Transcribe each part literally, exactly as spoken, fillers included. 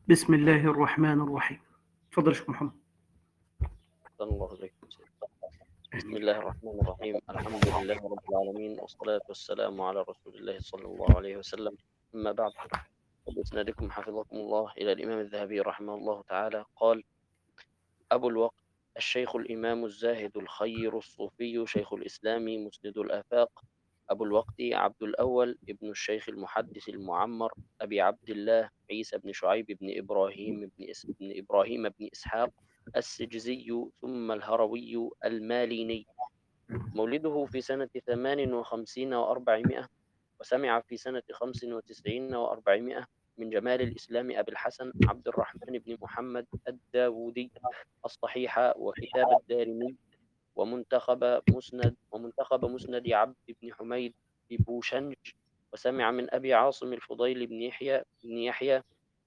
بسم الله الرحمن الرحيم. تفضل يا شيخ محمد. أحسن الله إليكم سيدي. بسم الله الرحمن الرحيم، الحمد لله رب العالمين، والصلاة والسلام على رسول الله صلى الله عليه وسلم. أما بعد، وبإسنادكم حفظكم الله إلى الإمام الذهبي رحمه الله تعالى قال: أبو الوقت الشيخ الإمام الزاهد الخير الصوفي شيخ الإسلام مسند الآفاق، أبو الوقت عبد الأول ابن الشيخ المحدث المعمر أبي عبد الله عيسى بن شعيب بن إبراهيم بن, إس... بن إبراهيم بن إسحاق السجزي ثم الهروي الماليني. مولده في سنة ثمان وخمسين وأربعمائة، وسمع في سنة خمس وتسعين وأربعمائة من جمال الإسلام أبي الحسن عبد الرحمن بن محمد الداودي الصحيح وكتاب الدارمي ومنتخب مسند ومنتخب مسند عبد بن حميد ببوشنج. وسمع من أبي عاصم الفضيل بن يحيى بن يحيى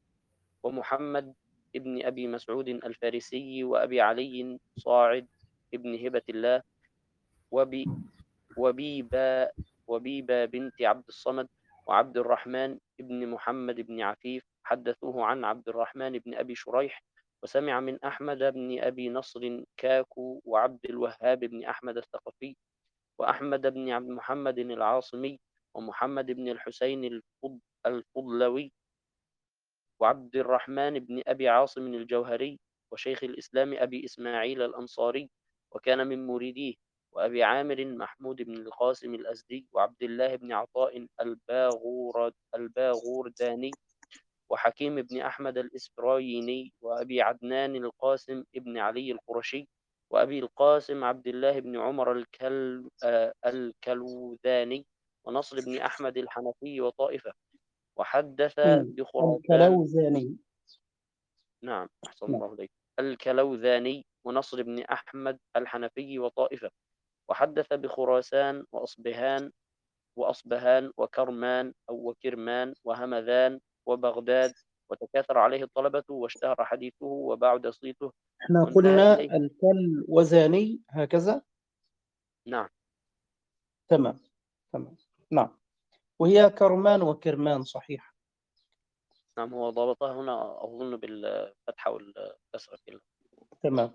ومحمد ابن أبي مسعود الفارسي وأبي علي صاعد ابن هبة الله وبي وبيبا وبيبا بنت عبد الصمد وعبد الرحمن ابن محمد بن عفيف حدثوه عن عبد الرحمن بن أبي شريح. وسمع من أحمد بن أبي نصر كاكو وعبد الوهاب بن أحمد الثقفي وأحمد بن عبد محمد العاصمي ومحمد بن الحسين الفض الفضلوي وعبد الرحمن بن أبي عاصم الجوهري وشيخ الإسلام أبي إسماعيل الأنصاري وكان من مريديه، وأبي عامر محمود بن القاسم الأزدي وعبد الله بن عطاء الباغور الباغورداني وحكيم بن أحمد الإسفرايني وأبي عدنان القاسم بن علي القرشي وأبي القاسم عبد الله بن عمر الكل... آه الكلوذاني ونصر بن أحمد الحنفي وطائفة. وحدث مم. بخراسان. الكلوذاني. نعم، أحسن نعم. الله إليك. الكلوذاني ونصر بن أحمد الحنفي وطائفة. وحدث بخراسان وأصبهان وأصبهان وكرمان أو وكرمان وهمذان وبغداد، وتكاثر عليه الطلبة واشتهر حديثه وبعد صيته احنا وانتهى قلنا إليه. الكلوذاني هكذا. نعم. تمام. تمام. نعم. وهي كرمان وكرمان صحيح. نعم، هو ضابطها هنا أظن بالفتحة والكسرة كلها. تمام.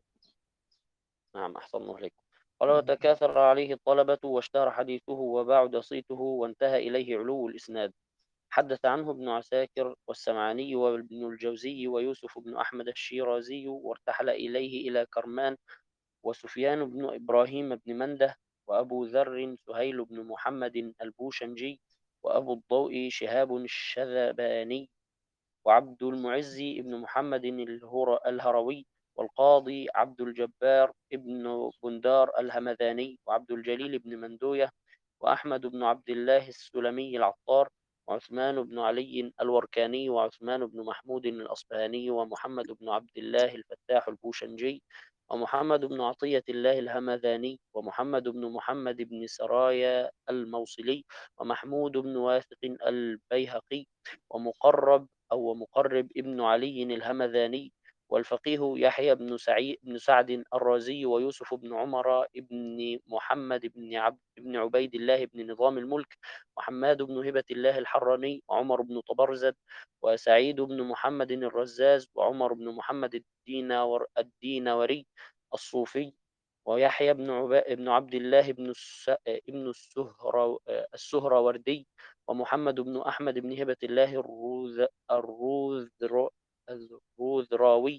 نعم، أحسن الله إليكم. قال: وتكاثر عليه الطلبة واشتهر حديثه وبعد صيته وانتهى إليه علو الإسناد. حدث عنه ابن عساكر والسمعاني وابن الجوزي ويوسف بن أحمد الشيرازي، وارتحل إليه إلى كرمان وسفيان بن إبراهيم بن منده وأبو ذر سهيل بن محمد البوشنجي وأبو الضوء شهاب الشذباني وعبد المعز بن محمد الهروي والقاضي عبد الجبار بن بندار الهمذاني وعبد الجليل بن مندوية وأحمد بن عبد الله السلمي العطار وعثمان بن علي الوركاني وعثمان بن محمود الأصبهاني ومحمد بن عبد الله الفتاح البوشنجي ومحمد بن عطية الله الهمذاني ومحمد بن محمد بن سرايا الموصلي ومحمود بن واثق البيهقي ومقرب أو مقرب ابن علي الهمذاني والفقيه يحيى بن سعيد بن سعد الرازي ويوسف بن عمر بن محمد بن عبد بن عبيد الله بن نظام الملك وحماد بن هبة الله الحراني وعمر بن طبرزد وسعيد بن محمد الرزاز وعمر بن محمد الدينور الدينوري الصوفي ويحيى بن عبا بن عبد الله بن الس... ابن السهر السهروردي ومحمد بن أحمد بن هبة الله الروذ الروذر الروذراوي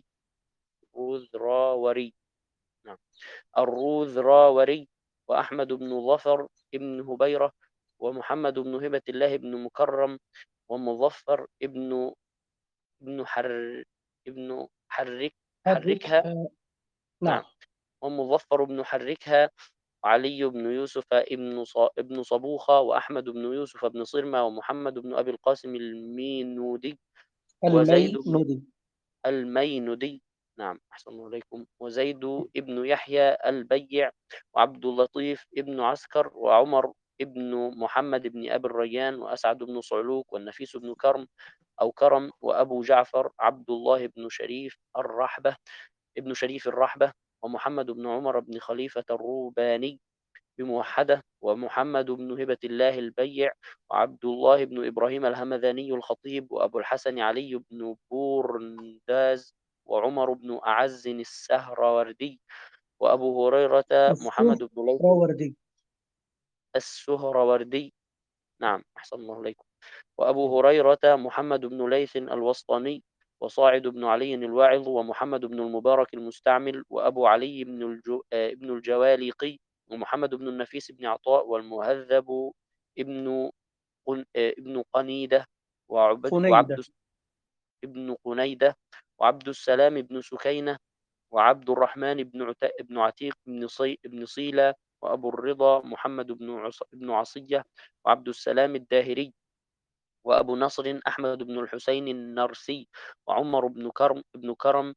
الروذراوري نعم الروذراوري وأحمد بن ظفر بن هبيرة ومحمد بن هبة الله بن مكرم ومظفر ابن ابن حر ابن حرك حرك. حركها. آه. نعم. نعم، ومظفر بن حركها وعلي بن يوسف ابن ابن صبوخة وأحمد بن يوسف بن صرمة ومحمد بن أبي القاسم المينودي وزيد بن المينودي. المينودي. نعم، أحسن الله عليكم. وزيد ابن يحيى البيع وعبد اللطيف ابن عسكر وعمر ابن محمد بن أبي الريان وأسعد بن صعلوك والنفيس بن كرم أو كرم وأبو جعفر عبد الله بن شريف الرحبة ابن شريف الرحبة ومحمد بن عمر بن خليفة الروباني بموحدة، ومحمد بن هبة الله البيع، وعبد الله بن إبراهيم الهمذاني الخطيب، وأبو الحسن علي بن بورنداز، وعمر بن أعز السهروردي، وأبو هريرة محمد بن ليث السهروردي. السهروردي. نعم، أحسن الله إليكم. وأبو هريرة محمد بن ليث الوسطاني، وصاعد بن علي الواعظ، ومحمد بن المبارك المستعمل، وأبو علي بن الجو... آه، ابن الجواليقي، ومحمد بن النفيس بن عطاء، والمهذب ابن قن... آه، ابن قنيدة، وعبد وعبد قنيدة. الس- ابن قنيدة، وعبد السلام بن سكينة، وعبد الرحمن بن عت... بن عتيق بن صي... بن صيلة، وأبو الرضا محمد بن عص... بن عصية، وعبد السلام الداهري، وأبو نصر أحمد بن الحسين النرسي، وعمر بن كرم بن كرم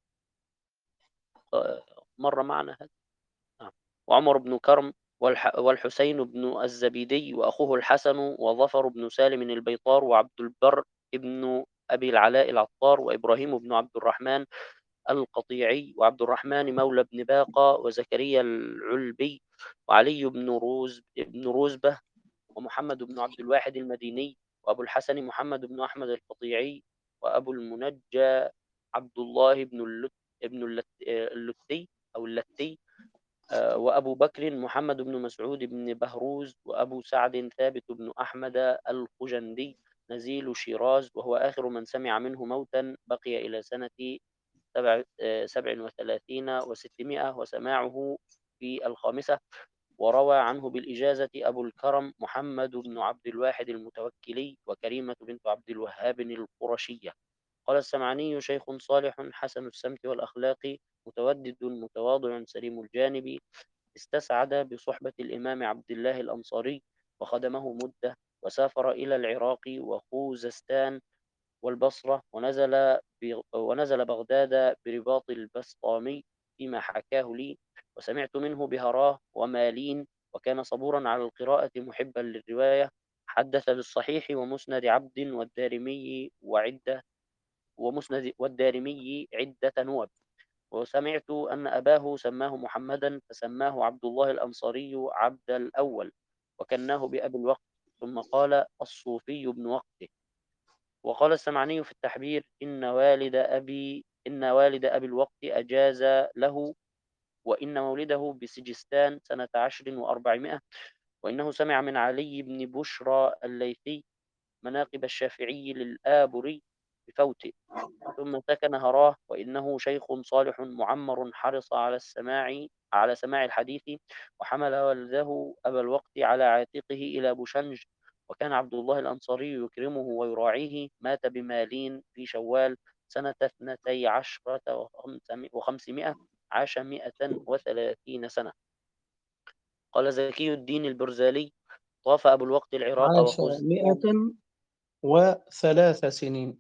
آه، مر معنا هذا. نعم. وعمر بن كرم، والح والحسين بن الزبيدي، وأخوه الحسن، وظفر بن سالم البيطار، وعبد البر ابن أبي العلاء العطار، وإبراهيم بن عبد الرحمن القطيعي، وعبد الرحمن مولى بن باقة، وزكريا العلبي، وعلي بن روز بن روزبة، ومحمد بن عبد الواحد المديني، وأبو الحسن محمد بن أحمد القطيعي، وأبو المنجى عبد الله بن اللت ابن اللت اللتي أو اللتي، آه، وأبو بكر محمد بن مسعود بن بهروز، وأبو سعد ثابت بن أحمد الخجندي نزيل شيراز، وهو آخر من سمع منه موتا، بقي إلى سنة سبع, آه، سبع وثلاثين وستمائة، وسماعه في الخامسة. وروى عنه بالإجازة أبو الكرم محمد بن عبد الواحد المتوكلي، وكريمة بنت عبد الوهاب القرشية. قال السمعاني: شيخ صالح حسن السمت والأخلاق، متودد متواضع سليم الجانب، استسعد بصحبة الإمام عبد الله الأنصاري، وخدمه مدة، وسافر إلى العراق وخوزستان والبصرة، ونزل ونزل بغداد برباط البسطامي فيما حكاه لي، وسمعت منه بهراه ومالين، وكان صبورا على القراءة محبا للرواية. حدث بالصحيح ومسند عبد والدارمي وعدة ومسند والدارمي عدة نوب. وسمعت أن أباه سماه محمدا، فسماه عبد الله الأنصاري عبد الأول، وكناه بأبي الوقت، ثم قال: الصوفي ابن وقته. وقال السمعاني في التحبير: إن والد أبي إن والد أبي الوقت أجاز له، وإن مولده بسجستان سنة عشر وأربعمائة، وإنه سمع من علي بن بشرى الليثي مناقب الشافعي للآبري بفوته، ثم سكن هراه، وإنه شيخ صالح معمر حرص على السماع على سماع الحديث، وحمل والده أبا الوقت على عاتقه إلى بوشنج. وكان عبد الله الأنصاري يكرمه ويراعيه. مات بمالين في شوال سنة اثنتي عشرة وخمسمائة، عاش مئة وثلاثين سنة. قال زكي الدين البرزالي: طاف أبو الوقت العراق عاش وخزستان. مئة وثلاث سنين.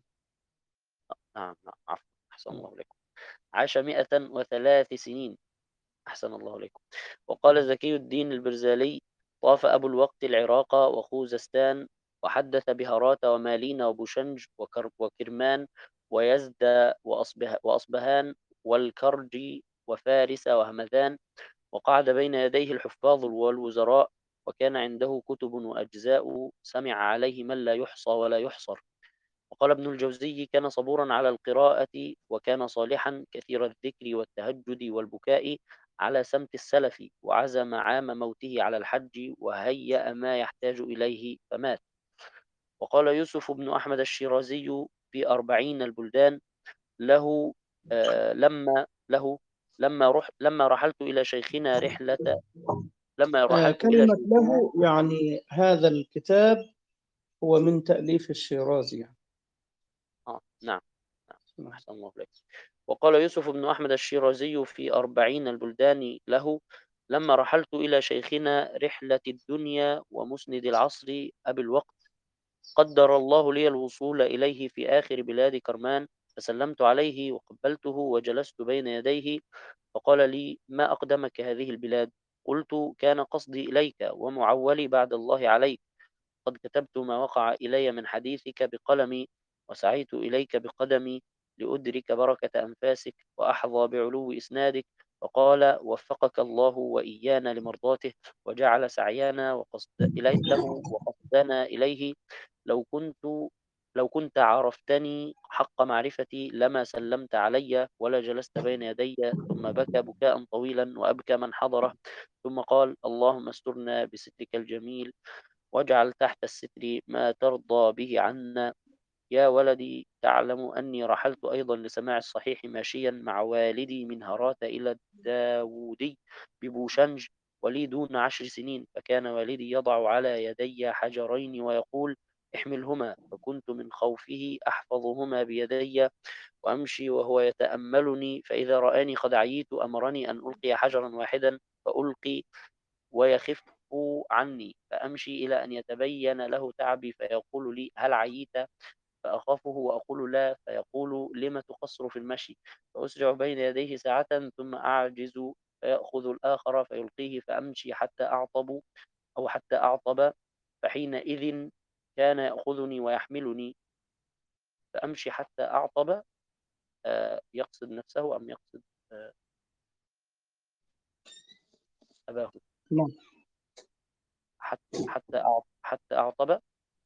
نعم نعم، عفوا، أحسن الله إليكم. عاش مئة وثلاث سنين. أحسن الله إليكم. وقال زكي الدين البرزالي: طاف أبو الوقت العراق وخوزستان، وحدث بهرات ومالين وبوشنج وكر وكرمان ويزد وأصبه وأصبهان والكرج وفارس وهمذان، وقعد بين يديه الحفاظ والوزراء، وكان عنده كتب وأجزاء سمع عليه من لا يحصى ولا يحصر. وقال ابن الجوزي: كان صبورا على القراءة، وكان صالحا كثير الذكر والتهجد والبكاء على سمت السلف، وعزم عام موته على الحج، وهيأ ما يحتاج إليه فمات. وقال يوسف بن أحمد الشيرازي في أربعين البلدان له: آه لما له لما رح لما رحلت إلى شيخنا رحلة لما آه، رحلت إلى كلمة شيخنا. له يعني هذا الكتاب هو من تأليف الشيرازي يعني. آه نعم نعم، نعم. أحسن الله إليك. وقال يوسف بن أحمد الشيرازي في أربعين البلدان له: لما رحلت إلى شيخنا رحلة الدنيا ومسند العصر أبي الوقت، قدر الله لي الوصول إليه في آخر بلاد كرمان، فسلمت عليه وقبلته وجلست بين يديه، فقال لي: ما أقدمك هذه البلاد؟ قلت: كان قصدي إليك ومعولي بعد الله عليك، قد كتبت ما وقع إلي من حديثك بقلمي، وسعيت إليك بقدمي لأدرك بركة أنفاسك وأحظى بعلو إسنادك، فقال: وفقك الله وإيانا لمرضاته، وجعل سعينا وقصد إلي له وقصدنا إليه. لو كنت لو كنت عرفتني حق معرفتي لما سلمت علي ولا جلست بين يدي. ثم بكى بكاء طويلا وأبكى من حضره، ثم قال: اللهم استرنا بسترك الجميل، واجعل تحت الستر ما ترضى به عنا. يا ولدي، تعلم أني رحلت أيضا لسماع الصحيح ماشيا مع والدي من هرات إلى الداودي ببوشنج، ولي دون عشر سنين. فكان والدي يضع على يدي حجرين ويقول: احملهما. فكنت من خوفه أحفظهما بيدي وأمشي وهو يتأملني، فإذا رآني قد عييت أمرني أن ألقي حجرا واحدا، فألقي ويخف عني، فأمشي إلى أن يتبين له تعبي، فيقول لي: هل عييت؟ فأخافه وأقول: لا. فيقول: لم تقصر في المشي؟ فأسرع بين يديه ساعة ثم أعجز، فيأخذ الآخر فيلقيه، فأمشي حتى أعطب أو حتى أعطب، فحينئذ كان يأخذني ويحملني. فأمشي حتى أعطب. آه، يقصد نفسه أم يقصد آه، أباه؟ نعم. حتى حتى أعط- حتى أعطب.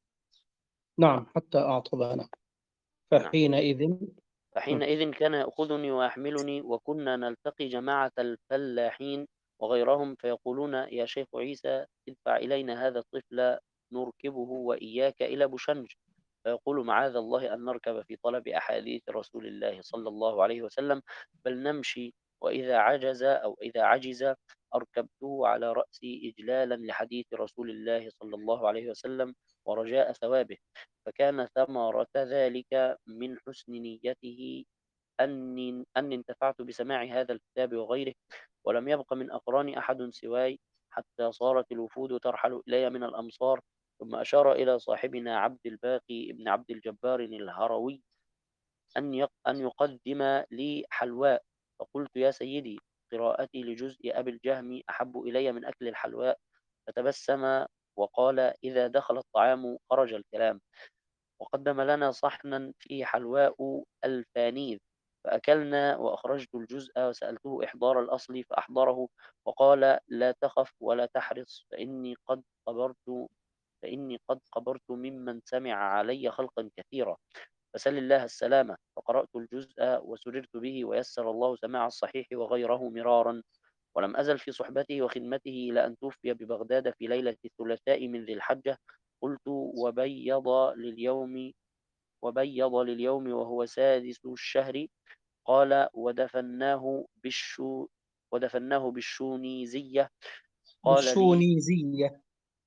نعم حتى أعطبنا. نعم. فحينئذ. م. فحينئذ كان يأخذني ويحملني، وكنا نلتقي جماعة الفلاحين وغيرهم، فيقولون: يا شيخ عيسى، ادفع إلينا هذا الطفل نركبه وإياك إلى بوشنج. فيقول: معاذ الله أن نركب في طلب أحاديث رسول الله صلى الله عليه وسلم، بل نمشي. وإذا عجز أو إذا عجز أركبته على رأسي إجلالا لحديث رسول الله صلى الله عليه وسلم ورجاء ثوابه. فكان ثمرة ذلك من حسن نيته أني أني انتفعت بسماع هذا الكتاب وغيره، ولم يبق من أقراني أحد سواي، حتى صارت الوفود ترحل إلي من الأمصار. ثم أشار إلى صاحبنا عبد الباقي ابن عبد الجبار الهروي أن يق- أن يقدم لي حلواء. فقلت: يا سيدي، قراءتي لجزء أبي الجهم أحب إلي من أكل الحلواء. فتبسم وقال: إذا دخل الطعام خرج الكلام. وقدم لنا صحنا فيه حلواء الفانيذ، فأكلنا. وأخرجت الجزء وسألته إحضار الأصل فأحضره، وقال: لا تخف ولا تحرص، فإني قد قبرت فإني قد قبرت ممن سمع علي خلقا كثيرا، فسل الله السلامة. فقرأت الجزء وسررت به، ويسر الله سماع الصحيح وغيره مرارا. ولم أزل في صحبته وخدمته إلى أن توفي ببغداد في ليلة الثلاثاء من ذي الحجة. قلت: وبيض لليوم وبيض لليوم وهو سادس الشهر. قال: ودفناه بالشو ودفناه بالشونيزية. قال لي: بالشونيزية.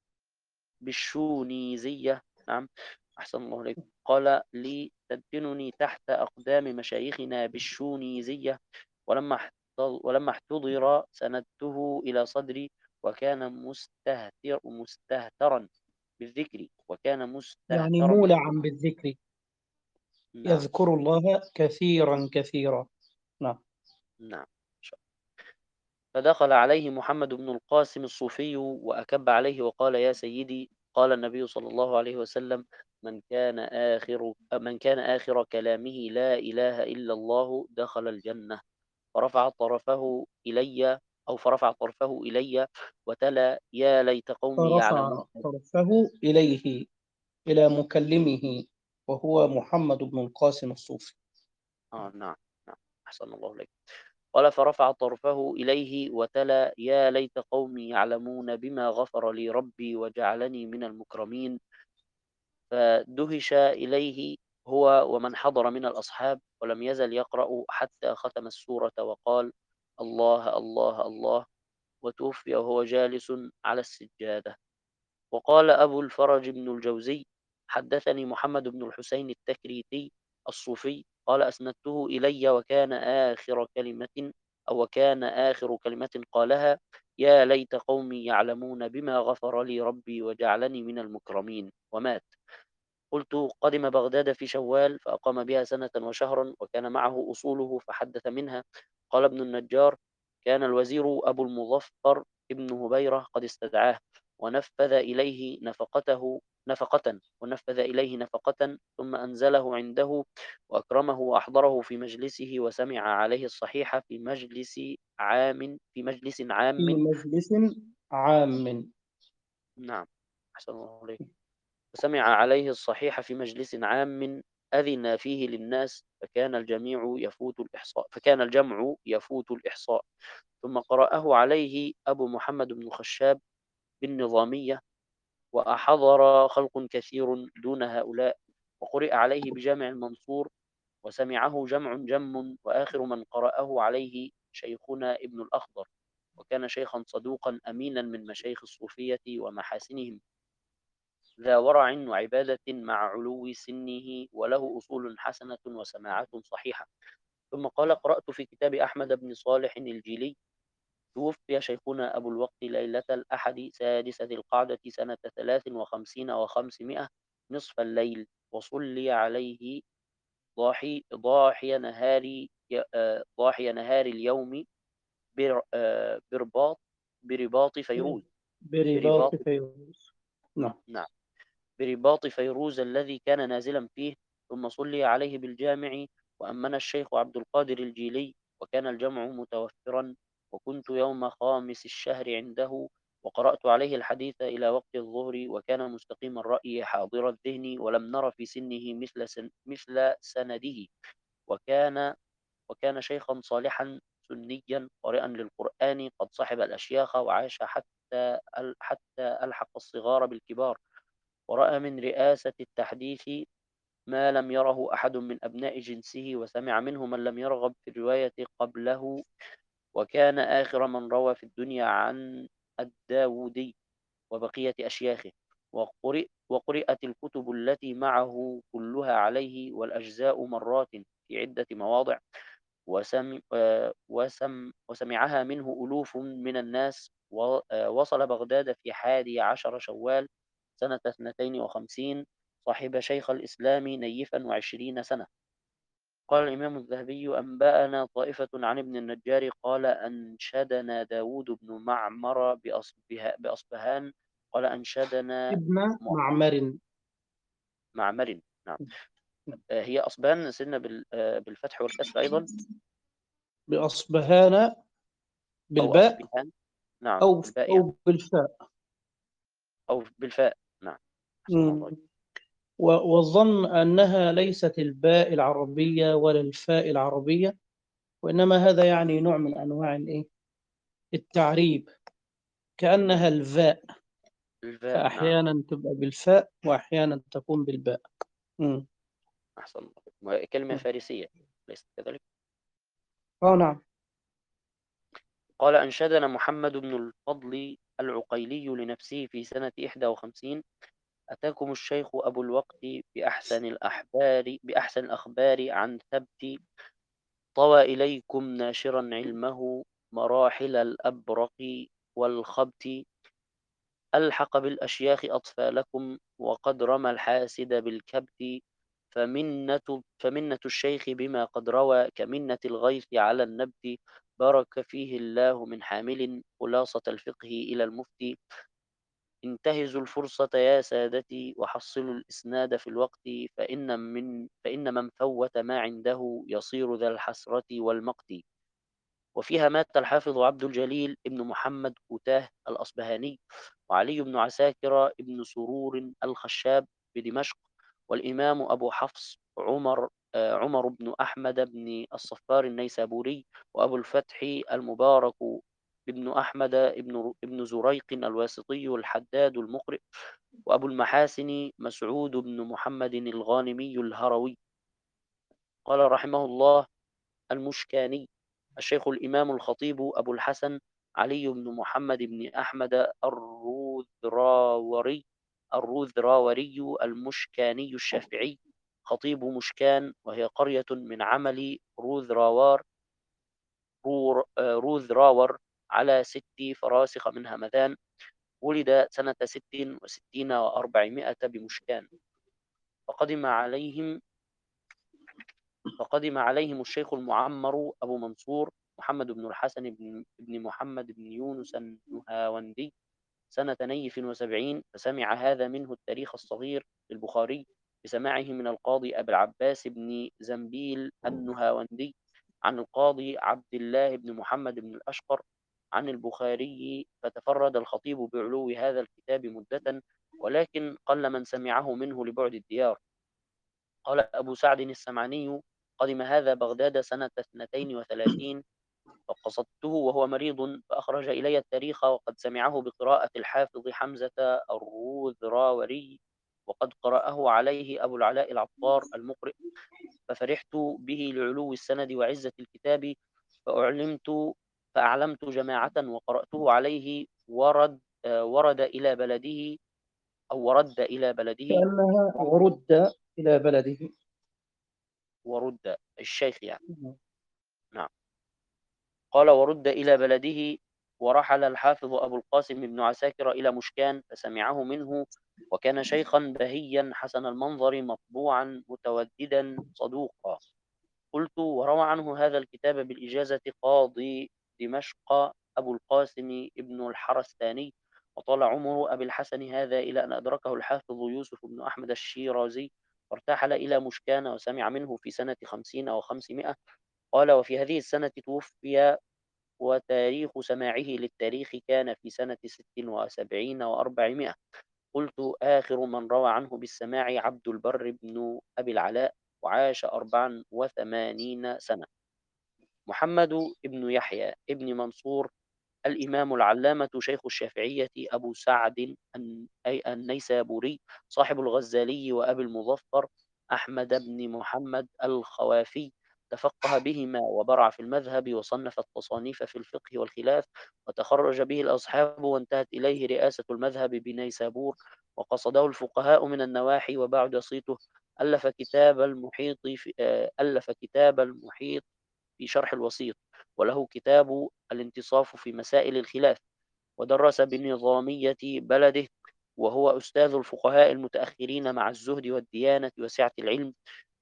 بالشونيزية. نعم، أحسن الله إليك. قال لي: تدفنني تحت أقدام مشايخنا بالشونيزية. ولما احت- ولما احتضر سندته إلى صدري، وكان مستهتر مستهترا بالذكر وكان يعني مستهترا مولعا بالذكر، نعم. يذكر الله كثيرا كثيرا. نعم. نعم. فدخل عليه محمد بن القاسم الصوفي وأكب عليه وقال: يا سيدي، قال النبي صلى الله عليه وسلم: من كان آخر من كان آخر كلامه لا إله إلا الله دخل الجنة. فرفع طرفه إلي أو فرفع طرفه إلي وتلا: يا ليت قومي يعلمون. فرفع طرفه إليه، إلى مكلمه، وهو محمد بن القاسم الصوفي. آه نعم. نعم، أحسن الله إليك. قال: فرفع طرفه إليه وتلا: يا ليت قومي يعلمون بما غفر لي ربي وجعلني من المكرمين. فدهش إليه هو ومن حضر من الأصحاب، ولم يزل يقرأ حتى ختم السورة وقال: الله الله الله. وتوفي وهو جالس على السجادة. وقال أبو الفرج بن الجوزي: حدثني محمد بن الحسين التكريتي الصوفي قال: أسندته إلي، وكان آخر كلمة أو وكان آخر كلمة قالها: يا ليت قومي يعلمون بما غفر لي ربي وجعلني من المكرمين. ومات. قلت: قدم بغداد في شوال، فأقام بها سنة وشهرا، وكان معه أصوله فحدث منها. قال ابن النجار: كان الوزير أبو المظفر ابن هبيرة قد استدعاه، ونفذ إليه نفقته نفقة ونفذ إليه نفقة ثم أنزله عنده وأكرمه وأحضره في مجلسه وسمع عليه الصحيح في مجلس عام في مجلس في عام. مجلس عام. نعم، أحسن الله عليك. وسمع عليه الصحيح في مجلس عام أذن فيه للناس فكان الجميع يفوت الإحصاء فكان الجمع يفوت الإحصاء. ثم قرأه عليه أبو محمد بن خشاب بالنظامية، وأحضر خلق كثير دون هؤلاء، وقرئ عليه بجامع المنصور، وسمعه جمع جم، وآخر من قرأه عليه شيخنا ابن الأخضر، وكان شيخا صدوقا أمينا من مشايخ الصوفية ومحاسنهم، ذا ورع وعبادة مع علو سنه، وله أصول حسنة وسماعات صحيحة. ثم قال: قرأت في كتاب أحمد بن صالح الجيلي: توفي شيخنا أبو الوقت ليلة الأحد سادس ذي القعدة سنة ثلاث وخمسين وخمسمائة نصف الليل، وصلي عليه ضاحي ضاحي نهار ي- آه، ضاحي نهار اليوم بر- آه، برباط برباط فيروز برباط برباط فيروز. نعم. نعم، برباط فيروز الذي كان نازلا فيه. ثم صلي عليه بالجامع، وأمن الشيخ عبد القادر الجيلي، وكان الجمع متوفرا، وكنت يوم خامس الشهر عنده، وقرأت عليه الحديث إلى وقت الظهر، وكان مستقيم الرأي حاضر الذهن، ولم نر في سنه مثل سن مثل سنده، وكان وكان شيخا صالحا سنيا قارئا للقرآن قد صحب الأشياخ وعاش حتى حتى ألحق الصغار بالكبار، ورأى من رئاسة التحديث ما لم يره أحد من أبناء جنسه، وسمع منه من لم يرغب في الرواية قبله، وكان آخر من روى في الدنيا عن الداودي وبقية أشياخه. وقرئ وقرئت الكتب التي معه كلها عليه والأجزاء مرات في عدة مواضع، وسم آه، وسم وسمعها منه ألوف من الناس. ووصل بغداد في حادي عشر شوال سنة اثنتين وخمسين، صاحب شيخ الإسلام نيفا وعشرين سنة. قال الإمام الذهبي: أنبأنا طائفة عن ابن النجار قال: أنشدنا داود بن معمر بأصبها- بأصبهان قال: أنشدنا ابن م- معمر. معمر. نعم. آه، هي أصبهان سنة بال- آه، بالفتح والكسر أيضا، بأصبهان أو بالباء أصبهان. نعم، أو بالباء يعني، أو بالفاء. أو بالفاء. نعم، أحسن الله. مم. و- والظن أنها ليست الباء العربية ولا الفاء العربية، وإنما هذا يعني نوع من أنواع الإيه؟ التعريب، كأنها الفاء، الفاء. نعم، فأحيانا تبقى بالفاء وأحيانا تكون بالباء. مم. أحسن الله. كلمة فارسية، ليست كذلك؟ اه نعم. قال: أنشدنا محمد بن الفضل العقيلي لنفسه في سنة إحدى وخمسين: أتاكم الشيخ أبو الوقت بأحسن الأحبار بأحسن الأخبار عن ثبت، طوى إليكم ناشرا علمه مراحل الأبرق والخبت، ألحق بالأشياخ أطفالكم وقد رمى الحاسد بالكبت، فمنة فمنة الشيخ بما قد روى كمنة الغيث على النبت، بارك فيه الله من حامل خلاصة الفقه إلى المفتي، انتهزوا الفرصة يا سادتي وحصلوا الإسناد في الوقت، فإن من فإن من فوت ما عنده يصير ذا الحسرة والمقت. وفيها مات الحافظ عبد الجليل ابن محمد كوتاه الأصبهاني، وعلي بن عساكر ابن سرور الخشاب بدمشق، والإمام أبو حفص عمر آه، عمر بن أحمد بن الصفار النيسابوري، وأبو الفتح المبارك ابن أحمد ابن ابن زريق الواسطي الحداد المقرئ، وأبو المحاسن مسعود بن محمد الغانمي الهروي. قال رحمه الله المشكاني: الشيخ الإمام الخطيب أبو الحسن علي بن محمد بن أحمد الروذراوري الروذراوري المشكاني الشافعي، خطيب مشكان، وهي قرية من عمل روذراوار رور- آه، روذراور على ست فراسخ من همذان، ولد سنة ست وستين وأربعمائة بمشكان. فقدم عليهم فقدم عليهم الشيخ المعمر أبو منصور محمد بن الحسن بن بن محمد بن يونس النهاوندي سنة نيف وسبعين، فسمع هذا منه التاريخ الصغير للبخاري بسماعه من القاضي أبي العباس بن زنبيل النهاوندي عن القاضي عبد الله بن محمد بن الأشقر عن البخاري، فتفرد الخطيب بعلو هذا الكتاب مدة، ولكن قل من سمعه منه لبعد الديار. قال أبو سعد السمعاني: قدم هذا بغداد سنة اثنتين وثلاثين، فقصدته وهو مريض، فأخرج إلي التاريخ وقد سمعه بقراءة الحافظ حمزة الروذراوري، وقد قرأه عليه أبو العلاء العطار المقرئ، ففرحت به لعلو السند وعزة الكتاب، فأعلمت فأعلمت جماعة وقرأته عليه، ورد آه، ورد إلى بلده أو ورد إلى بلده كأنها ورد إلى بلده. ورد الشيخ يعني. نعم. قال: ورد إلى بلده، ورحل الحافظ أبو القاسم بن عساكر إلى مشكان فسمعه منه، وكان شيخا بهيا حسن المنظر مطبوعا متوددا صدوقا. قلت: وروى عنه هذا الكتاب بالإجازة قاضي دمشق أبو القاسم ابن الحرستاني، وطال عمر أبي الحسن هذا إلى أن أدركه الحافظ يوسف بن أحمد الشيرازي، وارتحل إلى مشكان وسمع منه في سنة خمسين أو خمسمائة. قال: وفي هذه السنة توفي، وتاريخ سماعه للتاريخ كان في سنة ست وسبعين وأربعمائة. قلت: آخر من روى عنه بالسماع عبد البر بن أبي العلاء، وعاش أربعا وثمانين سنة. محمد بن يحيى ابن منصور الإمام العلامة شيخ الشافعية أبو سعد أي النيسابوري، صاحب الغزالي وأبي المظفر أحمد بن محمد الخوافي، تفقه بهما وبرع في المذهب، وصنف التصانيف في الفقه والخلاف، وتخرج به الأصحاب، وانتهت إليه رئاسة المذهب بنيسابور، وقصده الفقهاء من النواحي، وبعد صيته ألف كتاب المحيط في ألف كتاب المحيط في شرح الوسيط، وله كتاب الانتصاف في مسائل الخلاف، ودرس بنظامية بلده، وهو أستاذ الفقهاء المتأخرين مع الزهد والديانة وسعة العلم.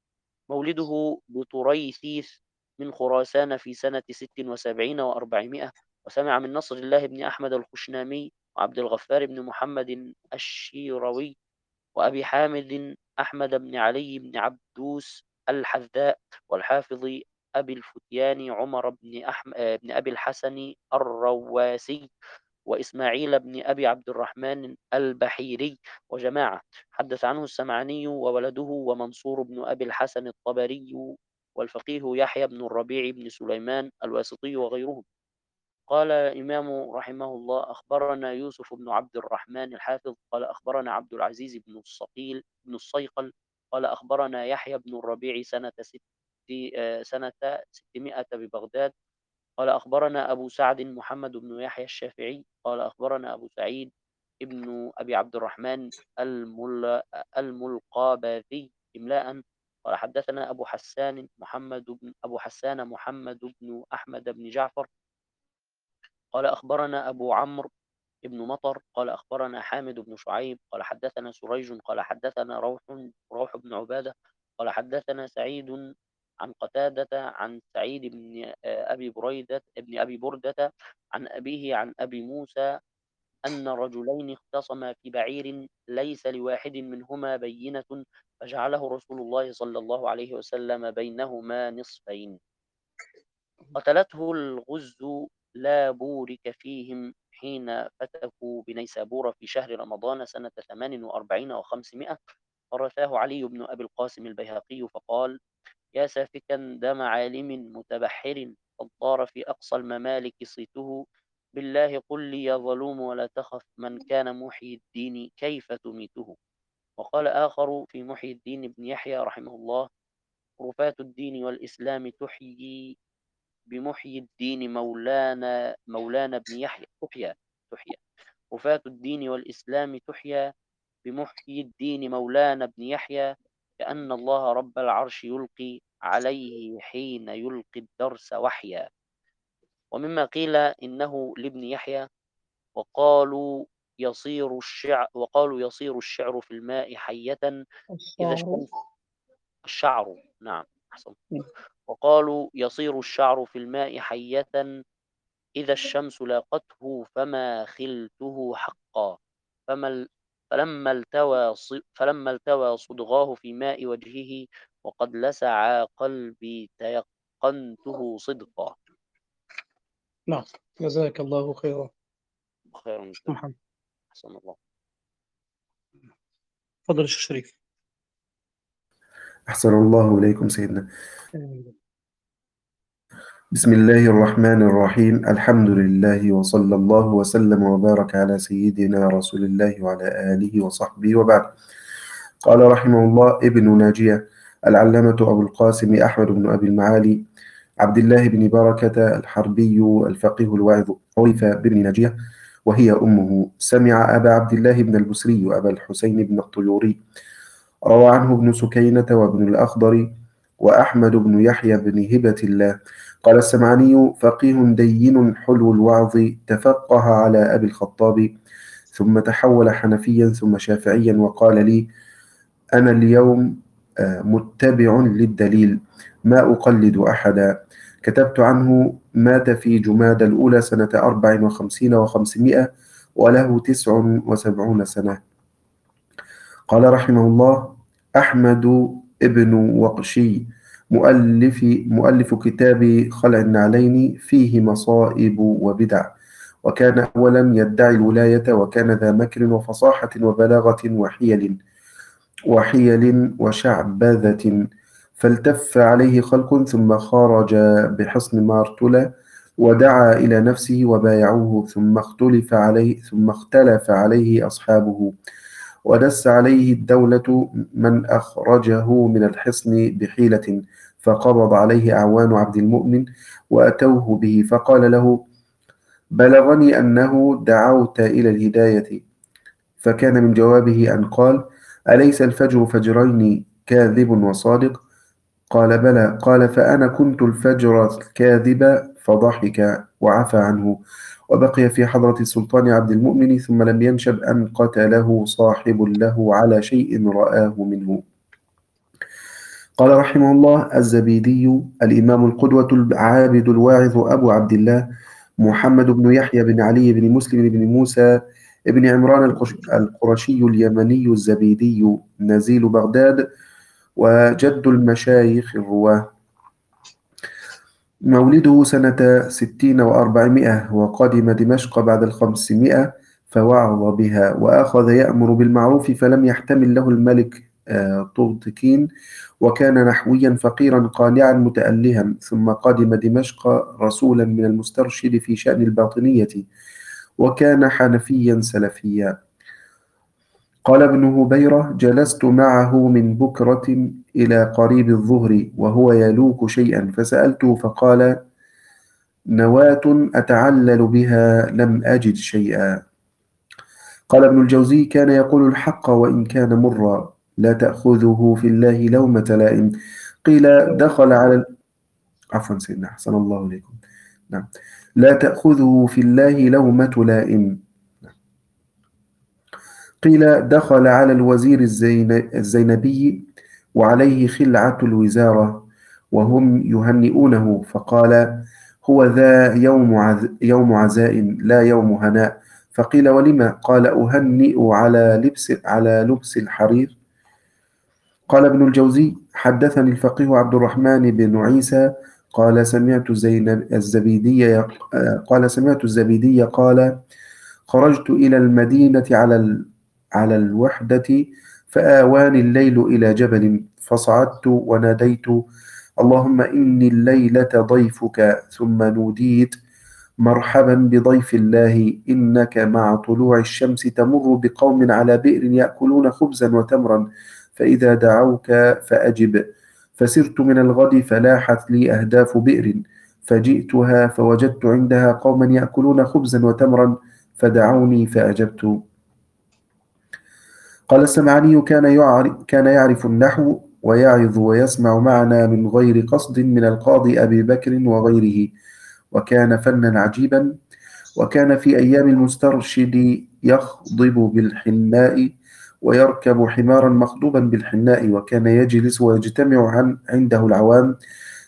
مولده بطريثيث من خراسان في سنة ست وسبعين وأربعمائة، وسمع من نصر الله بن أحمد الخشنامي وعبد الغفار بن محمد الشيروي وأبي حامد أحمد بن علي بن عبدوس الحذاء، والحافظ أبي الفتيان عمر بن, أحم... بن أبي الحسن الرواسي، وإسماعيل بن أبي عبد الرحمن البحيري، وجماعة. حدث عنه السمعاني وولده ومنصور بن أبي الحسن الطبري، والفقيه يحيى بن الربيع بن سليمان الواسطي وغيرهم. قال الإمام رحمه الله: أخبرنا يوسف بن عبد الرحمن الحافظ قال أخبرنا عبد العزيز بن الصقيل بن الصيقل قال أخبرنا يحيى بن الربيع سنة ست سنة ستمائة ببغداد قال أخبرنا أبو سعد محمد بن يحيى الشافعي قال أخبرنا أبو سعيد ابن أبي عبد الرحمن المل... الملقابذي إملاء قال حدثنا أبو حسان محمد بن أبو حسان محمد بن أحمد بن جعفر قال أخبرنا أبو عمرو ابن مطر قال أخبرنا حامد بن شعيب قال حدثنا سريج قال حدثنا روح روح بن عبادة قال حدثنا سعيد عن قتادة عن سعيد بن أبي بريدة ابن أبي بردة عن أبيه عن أبي موسى أن رجلين اختصما في بعير ليس لواحد منهما بينة، فجعله رسول الله صلى الله عليه وسلم بينهما نصفين. قتلته الغز لا بورك فيهم حين فتكوا بنيسابور في شهر رمضان سنة ثمان وأربعين وخمسمائة، فرثاه علي بن أبي القاسم البيهقي فقال: يا سافكا دم عالم متبحر، قد طار في أقصى الممالك صيته، بالله قل لي يا ظلوم ولا تخف، من كان محيي الدين كيف تميته. وقال آخر في محيي الدين بن يحيى رحمه الله: رفاة الدين والإسلام تحيي بمحيي الدين مولانا مولانا بن يحيى تحيا تحيا رفاة الدين والإسلام تحيا بمحيي الدين مولانا بن يحيى، كأن الله رب العرش يلقي عليه حين يلقي الدرس وحيا. ومما قيل إنه لابن يحيى، وقالوا يصير الشعر وقالوا يصير الشعر في الماء حية إذا الشعر. الشمس الشعر نعم أحسن. وقالوا يصير الشعر في الماء حية إذا الشمس لاقته فما خلته حقا فما ال- فلما التوى ص- فلما التوى صدغاه في ماء وجهه وقد لسع قلبي تيقنته صدقا. نعم، جزاك الله خيرا خير من ذلك. محمد. أحسن الله. تفضل الشيخ شريف. أحسن الله إليكم سيدنا. آمين. بسم الله الرحمن الرحيم. الحمد لله وصلى الله وسلم وبارك على سيدنا رسول الله وعلى آله وصحبه وبعد. قال رحمه الله ابن ناجية العلامة أبو القاسم أحمد بن أبي المعالي عبد الله بن بركة الحربي الفقيه الواعظ عرف بابن ناجية وهي أمه. سمع أبا عبد الله بن البسري وأبا الحسين بن الطيوري. روى عنه ابن سكينة وابن الأخضر وأحمد بن يحيى بن هبة الله. قال السمعاني فقيه دين حلو الوعظ تفقه على أبي الخطاب ثم تحول حنفيا ثم شافعيا وقال لي أنا اليوم متبع للدليل ما أقلد أحدا. كتبت عنه مات في جماد الأولى سنة أربع وخمسين وخمسمائة وله تسع وسبعون سنة. قال رحمه الله أحمد ابن وقشي مؤلف, مؤلف كتاب خلع النعلين فيه مصائب وبدع، وكان أولا يدعي الولاية وكان ذا مكر وفصاحة وبلاغة وحيل وحيل وشعبذة، فالتف عليه خلق ثم خرج بحصن مارتلة ودعا إلى نفسه وبايعوه ثم اختلف عليه ثم اختلف عليه أصحابه ودس عليه الدولة من أخرجه من الحصن بحيلة، فقبض عليه أعوان عبد المؤمن وأتوه به فقال له بلغني أنه دعوت إلى الهداية. فكان من جوابه أن قال أليس الفجر فجرين كاذب وصادق؟ قال بلى. قال فأنا كنت الفجر الكاذب، فضحك وعفى عنه وبقي في حضرة السلطان عبد المؤمن ثم لم ينشب أن قتله صاحب له على شيء رآه منه. قال رحمه الله الزبيدي الإمام القدوة العابد الواعظ أبو عبد الله محمد بن يحيى بن علي بن مسلم بن موسى ابن عمران القرشي اليمني الزبيدي نزيل بغداد وجد المشايخ الرواه. مولده سنة ستين وأربعمائة وقدم دمشق بعد الخمسمائة فوعظ بها وأخذ يأمر بالمعروف فلم يحتمل له الملك طغتكين وكان نحويا فقيرا قانعا متألها، ثم قدم دمشق رسولا من المسترشد في شأن الباطنية وكان حنفيا سلفيا. قال ابن هبيرة جلست معه من بكرة إلى قريب الظهر وهو يلوك شيئا فسألته فقال نواة أتعلل بها لم أجد شيئا. قال ابن الجوزي كان يقول الحق وإن كان مرا لا تأخذه في الله لومة لائم. قيل دخل على عفوا سيدنا أحسن الله إليكم. نعم لا تأخذه في الله لومة لائم. قيل دخل على الوزير الزينبي وعليه خلعة الوزارة وهم يهنئونه فقال هو ذا يوم, عز يوم عزاء لا يوم هناء. فقيل ولما؟ قال أهنئ على لبس, على لبس الحرير. قال ابن الجوزي حدثني الفقيه عبد الرحمن بن عيسى قال سمعت الزبيدي قال سمعت الزبيدي قال خرجت إلى المدينة على على الوحدة فآواني الليل إلى جبل فصعدت وناديت اللهم إني الليلة ضيفك ثم نوديت مرحبا بضيف الله إنك مع طلوع الشمس تمر بقوم على بئر يأكلون خبزا وتمرا فإذا دعوك فأجب. فسرت من الغد فلاحت لي أهداف بئر فجئتها فوجدت عندها قوما يأكلون خبزا وتمرا فدعوني فأجبت. قال السمعاني كان يعرف, كان يعرف النحو ويعظ ويسمع معنا من غير قصد من القاضي أبي بكر وغيره وكان فنا عجيبا. وكان في أيام المسترشد يخضب بالحناء ويركب حمارا مخضوبا بالحناء وكان يجلس ويجتمع عن عنده العوام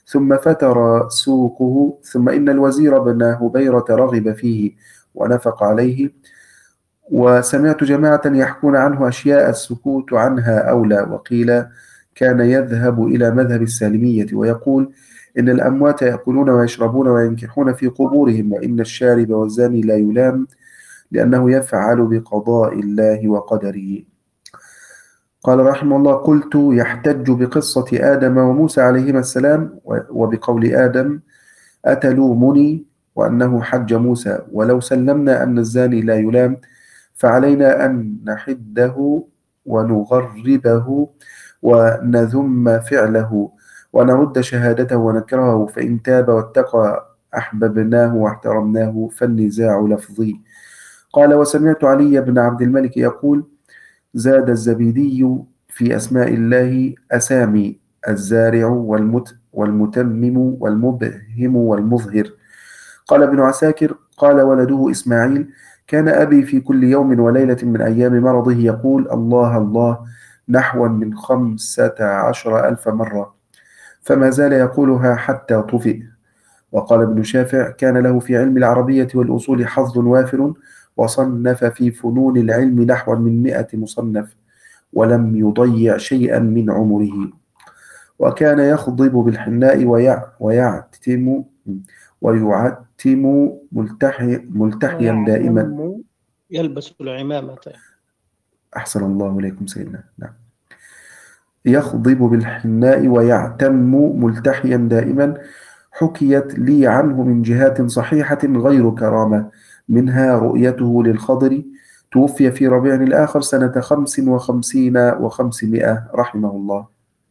ثم فتر سوقه، ثم إن الوزير بن هبيرة رغب فيه ونفق عليه. وسمعت جماعة يحكون عنه أشياء السكوت عنها أولى. وقيل كان يذهب إلى مذهب السالمية ويقول إن الأموات يأكلون ويشربون وينكحون في قبورهم، وإن الشارب والزاني لا يلام لأنه يفعل بقضاء الله وقدره. قال رحمه الله: قلت يحتج بقصة آدم وموسى عليهما السلام وبقول آدم: أتلومني وأنه حج موسى، ولو سلمنا أن الزاني لا يلام فعلينا أن نحده ونغربه ونذم فعله ونرد شهادته ونكرهه، فإن تاب واتقى أحببناه واحترمناه، فالنزاع لفظي. قال: وسمعت علي بن عبد الملك يقول: زاد الزبيدي في أسماء الله أسامي: الزارع والمت والمتمم والمبهم والمظهر. قال ابن عساكر: قال ولده إسماعيل: كان أبي في كل يوم وليلة من أيام مرضه يقول الله الله نحو من خمسة عشر ألف مرة، فما زال يقولها حتى طفئ. وقال ابن شافع: كان له في علم العربية والأصول حظ وافر، وصنف في فنون العلم نحو من مئة مصنف، ولم يضيع شيئا من عمره. وكان يخضب بالحناء ويع ويعتم ويعتم ملتحي ملتحيا دائما. يلبس العمامة. أحسن الله إليكم سيدنا. نعم. يخضب بالحناء ويعتم ملتحيا دائما. حكيت لي عنه من جهات صحيحة غير كرامة، منها رؤيته للخضر. توفي في ربيع الآخر سنة خمس وخمسين وخمسمائة رحمه الله.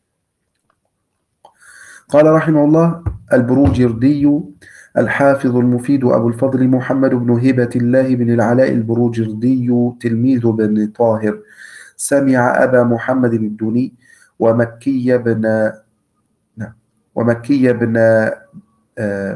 قال رحمه الله: البروجردي الحافظ المفيد أبو الفضل محمد بن هبة الله بن العلاء البروجردي تلميذ بن طاهر، سمع أبا محمد الدوني ومكي بن ومكي بن آه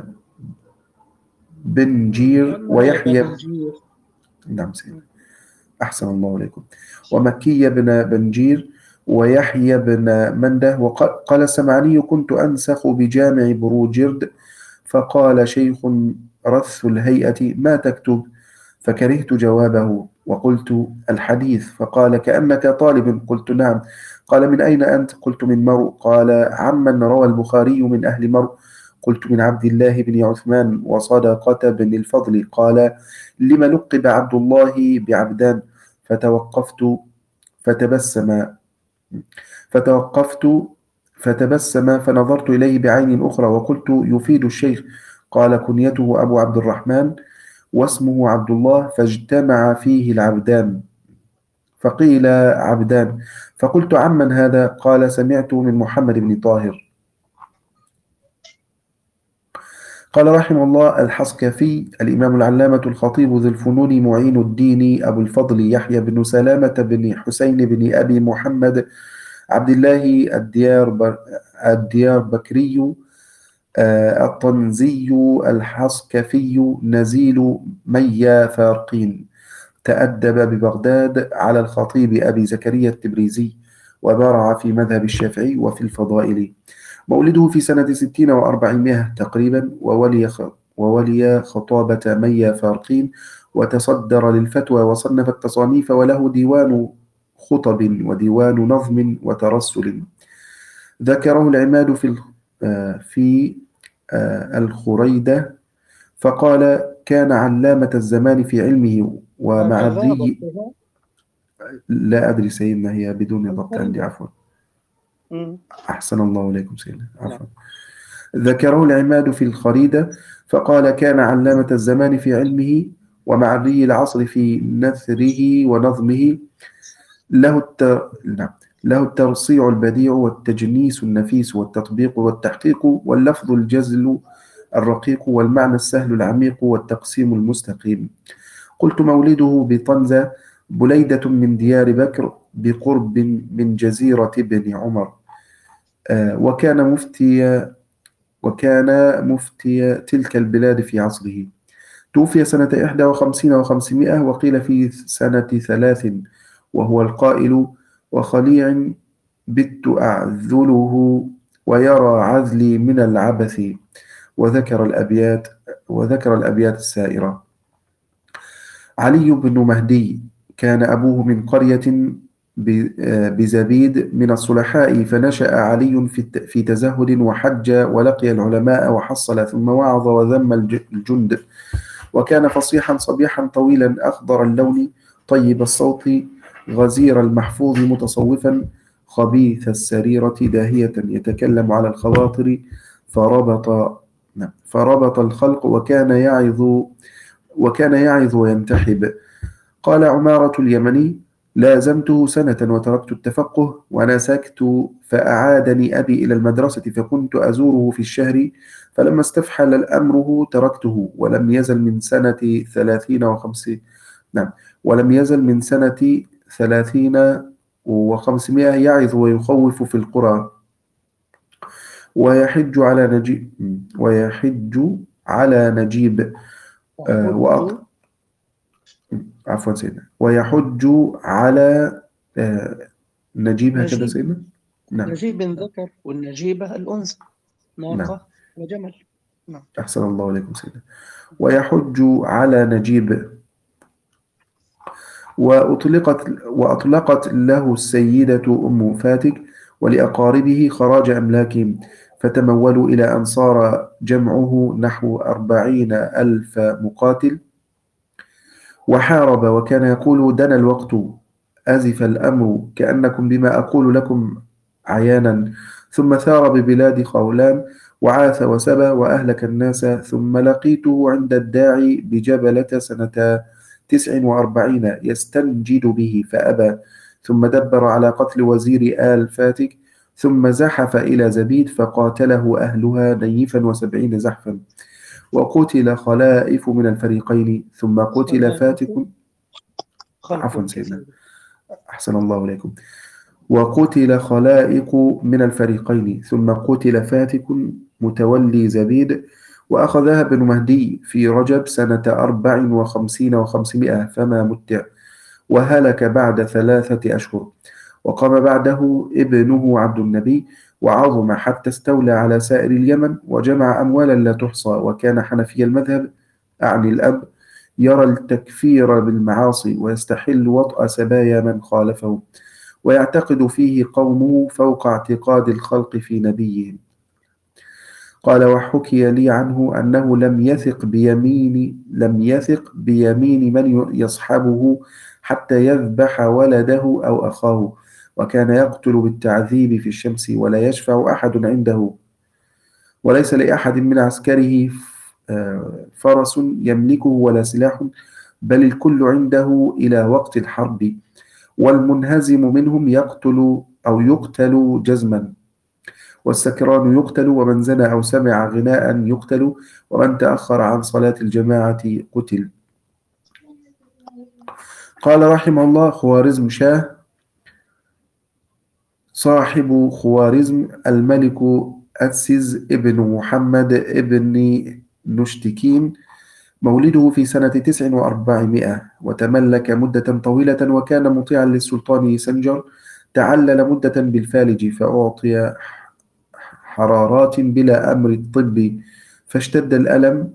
بنجير ويحيى. نعم سيدي. أحسن الله إليكم. ومكي بن بنجير ويحيى بن منده. وقال السمعاني: كنت أنسخ بجامع بروجرد، فقال شيخ رث الهيئة: ما تكتب؟ فكرهت جوابه وقلت: الحديث. فقال: كأنك طالب. قلت: نعم. قال: من أين أنت؟ قلت: من مرو. قال: عمن روى البخاري من أهل مرو؟ قلت: من عبد الله بن عثمان وصدقة بن الفضل. قال: لم لقب عبد الله بعبدان؟ فتوقفت فتبسم فتوقفت فتبسم فنظرت إليه بعين أخرى وقلت: يفيد الشيخ. قال: كنيته أبو عبد الرحمن واسمه عبد الله، فاجتمع فيه العبدان. فقيل: عبدان. فقلت: عمن هذا؟ قال: سمعت من محمد بن طاهر. قال رحمه الله: الحصكفي الإمام العلامة الخطيب ذو الفنون معين الدين أبو الفضل يحيى بن سلامة بن حسين بن أبي محمد عبد الله الديار الديار بكري الطنزي الحصكفي نزيل ميا فارقين، تأدب ببغداد على الخطيب أبي زكريا التبريزي، وبارع في مذهب الشافعي وفي الفضائل. مولده في سنة ستين وأربعمائة تقريبا، وولي وولي خطابة ميا فارقين، وتصدر للفتوى وصنف التصانيف، وله ديوان خطب وديوان نظم وترسل. ذكره العماد في في الخريدة فقال: كان علامة الزمان في علمه ومع الري. لا أدري سيدنا، هي بدون ضبط عندي، عفوا. أحسن الله إليكم سيدنا، عفوا. ذكره العماد في الخريدة فقال: كان علامة الزمان في علمه ومع الري العصر في نثره ونظمه. له التر... له الترصيع البديع والتجنيس النفيس والتطبيق والتحقيق واللفظ الجزل الرقيق والمعنى السهل العميق والتقسيم المستقيم. قلت: مولده بطنزة بليدة من ديار بكر بقرب من جزيرة بن عمر. آه وكان مفتي وكان مفتي تلك البلاد في عصره. توفي سنة إحدى وخمسين وخمسمائة، وقيل في سنة ثلاث، وهو القائل: وخليع بت أعذله ويرى عذلي من العبث. وذكر الأبيات وذكر الأبيات السائرة. علي بن مهدي كان أبوه من قرية بزبيد من الصلحاء، فنشأ علي في تزهد وحج ولقي العلماء وحصل، ثم وعظ وذم الجند، وكان فصيحا صبيحا طويلا أخضر اللون طيب الصوت غزير المحفوظ متصوفا خبيث السريرة داهية يتكلم على الخواطر فربط فربط الخلق وكان يعظ وكان يعظ وينتحب. قال عمارة اليمني: لازمته سنة وتركت التفقه ونسكت، فأعادني أبي إلى المدرسة فكنت أزوره في الشهر، فلما استفحل أمره تركته، ولم يزل من سنة ثلاثين وخمسين نعم ولم يزل من سنة ثلاثين وخمسمائة يعظ ويخوف في القرى، ويحج على نجيب ويحج على نجيب آه وأط... عفوا سيدنا ويحج على آه نجيب هكذا نجيب سيدنا. نعم. نجيب ذكر، والنجيبة الأنثى، ناقة نعم. وجمل. نعم. أحسن الله عليكم سيدنا. ويحج على نجيب. وأطلقت وأطلقت له السيدة أم فاتك ولأقاربه خراج أملاكهم، فتمولوا إلى أن صار جمعه نحو أربعين ألف مقاتل، وحارب، وكان يقول: دنا الوقت، أزف الأمر، كأنكم بما أقول لكم عيانا. ثم ثار ببلاد خولان وعاث وسبى وأهلك الناس، ثم لقيته عند الداعي بجبلة سنة تسع وأربعين يستنجد به فأبى، ثم دبر على قتل وزير آل فاتك، ثم زحف إلى زبيد فقاتله أهلها نيفا وسبعين زحفا، وقتل خلائف من الفريقين، ثم قتل فاتك. عفوا سيدنا، أحسن الله إليكم. وقتل خلائق من الفريقين، ثم قتل فاتك متولي زبيد، وأخذها ابن مهدي في رجب سنة أربع وخمسين وخمسمائة فما متع، وهلك بعد ثلاثة أشهر. وقام بعده ابنه عبد النبي وعظم حتى استولى على سائر اليمن وجمع أموالا لا تحصى، وكان حنفي المذهب، أعني الأب، يرى التكفير بالمعاصي ويستحل وطأ سبايا من خالفه، ويعتقد فيه قومه فوق اعتقاد الخلق في نبيهم. قال: وحكي لي عنه أنه لم يثق بيمين لم يثق بيمين من يصحبه حتى يذبح ولده أو أخاه، وكان يقتل بالتعذيب في الشمس، ولا يشفع أحد عنده، وليس لأحد من عسكره فرس يملكه ولا سلاح، بل الكل عنده إلى وقت الحرب، والمنهزم منهم يقتل أو يقتل جزما، والسكران يقتل، ومن زنى أو سمع غناء يقتل، ومن تأخر عن صلاة الجماعة قتل. قال رحمه الله: خوارزم شاه صاحب خوارزم الملك أتسز ابن محمد ابن نشتكين، مولده في سنة تسع وأربعمائة، وتملك مدة طويلة، وكان مطيعا للسلطان سنجر، تعلل مدة بالفالج، فأعطي حرارات بلا أمر الطب، فاشتد الألم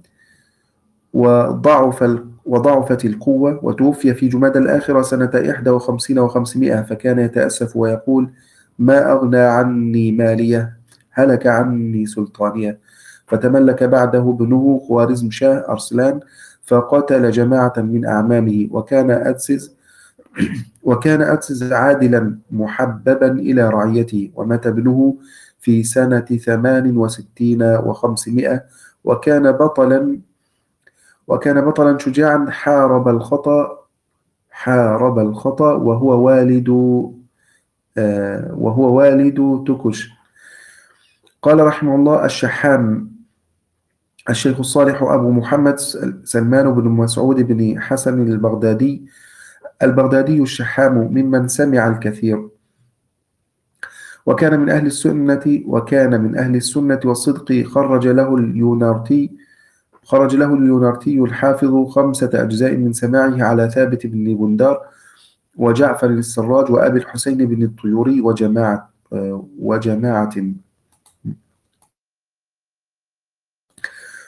وضعف وضعفت القوة، وتوفي في جمادى الآخرة سنة إحدى وخمسين وخمسمائة، فكان يتأسف ويقول: ما أغنى عني مالية، هلك عني سلطانية. فتملك بعده ابنه خوارزم شاه أرسلان، فقتل جماعة من أعمامه، وكان أتسز وكان أتسز عادلا محببا إلى رعيته، ومات ابنه في سنة ثمان وستين وخمسمائة، وكان بطلا وكان بطلا شجاعا، حارب الخطأ حارب الخطأ وهو والد آه وهو والد تكش. قال رحمه الله: الشحام الشيخ الصالح أبو محمد سلمان بن مسعود بن حسن البغدادي البغدادي الشحام، ممن سمع الكثير، وكان من أهل السنة وكان من أهل السنة والصدق. خرج له اليونارتي خرج له اليونارتي الحافظ خمسة أجزاء من سماعه على ثابت بن بندار وجعفر السراج وأبي الحسين بن الطيوري وجماعة وجماعة